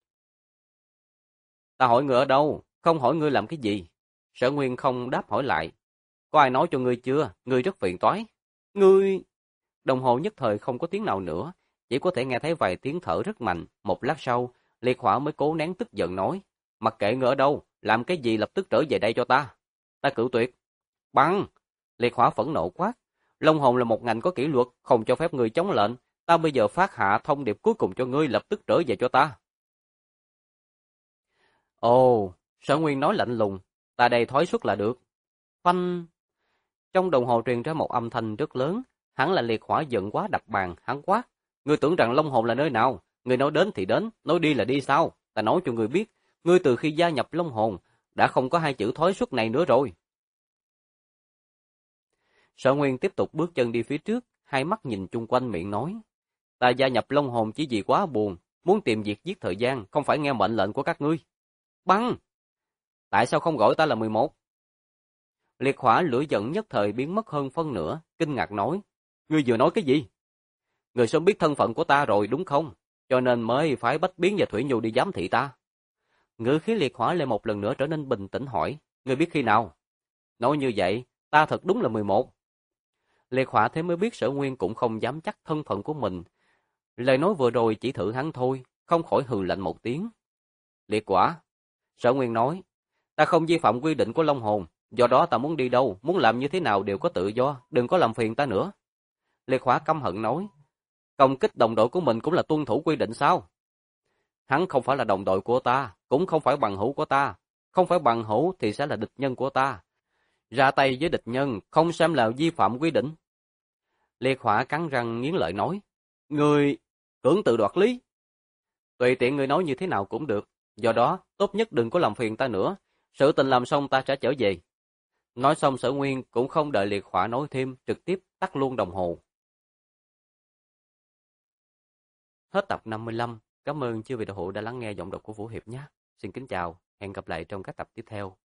Ta hỏi ngươi ở đâu, không hỏi ngươi làm cái gì. Sở Nguyên không đáp hỏi lại. Có ai nói cho ngươi chưa? Ngươi rất phiền toái. Ngươi... Đồng hồ nhất thời không có tiếng nào nữa, chỉ có thể nghe thấy vài tiếng thở rất mạnh. Một lát sau, liệt hỏa mới cố nén tức giận nói. Mặc kệ ngươi ở đâu, làm cái gì lập tức trở về đây cho ta. Ta cự tuyệt. Băng! Liệt hỏa phẫn nộ quát. Long hồn là một ngành có kỷ luật, không cho phép ngươi chống lệnh. Ta bây giờ phát hạ thông điệp cuối cùng cho ngươi, lập tức trở về cho ta. Ồ, Sở Nguyên nói lạnh lùng. Ta đây thói suất là được. Phanh! Trong đồng hồ truyền ra một âm thanh rất lớn. Hắn là liệt hỏa giận quá đập bàn, hắn quát. Ngươi tưởng rằng Long hồn là nơi nào? Ngươi nói đến thì đến, nói đi là đi sao? Ta nói cho ngươi biết, ngươi từ khi gia nhập Long hồn, đã không có 2 chữ thói suất này nữa rồi. Sở Nguyên tiếp tục bước chân đi phía trước, hai mắt nhìn chung quanh miệng nói. Ta gia nhập Long hồn chỉ vì quá buồn, muốn tìm việc giết thời gian, không phải nghe mệnh lệnh của các ngươi. Băng! Tại sao không gọi ta là 11? Liệt hỏa lửa giận nhất thời biến mất hơn phân nửa, kinh ngạc nói. Ngươi vừa nói cái gì? Ngươi sớm biết thân phận của ta rồi đúng không? Cho nên mới phải Bách Biến và Thủy Nhu đi giám thị ta. Ngữ khí liệt hỏa lại một lần nữa trở nên bình tĩnh hỏi. Ngươi biết khi nào? Nói như vậy, ta thật đúng là 11. Liệt hỏa thế mới biết Sở Nguyên cũng không dám chắc thân phận của mình. Lời nói vừa rồi chỉ thử hắn thôi, không khỏi hừ lạnh một tiếng. Liệt quả. Sở Nguyên nói. Ta không vi phạm quy định của Long hồn, do đó ta muốn đi đâu, muốn làm như thế nào đều có tự do, đừng có làm phiền ta nữa. Liệt hỏa căm hận nói. Công kích đồng đội của mình cũng là tuân thủ quy định sao? Hắn không phải là đồng đội của ta, cũng không phải bằng hữu của ta. Không phải bằng hữu thì sẽ là địch nhân của ta. Ra tay với địch nhân, không xem là vi phạm quy định. Liệt hỏa cắn răng nghiến lợi nói. Người cưỡng tự đoạt lý. Tùy tiện người nói như thế nào cũng được. Do đó, tốt nhất đừng có làm phiền ta nữa. Sự tình làm xong ta sẽ trở về. Nói xong Sở Nguyên cũng không đợi liệt hỏa nói thêm, trực tiếp tắt luôn đồng hồ. Hết tập 55. Cảm ơn chư vị đạo hữu đã lắng nghe giọng đọc của Vũ Hiệp nhé. Xin kính chào, hẹn gặp lại trong các tập tiếp theo.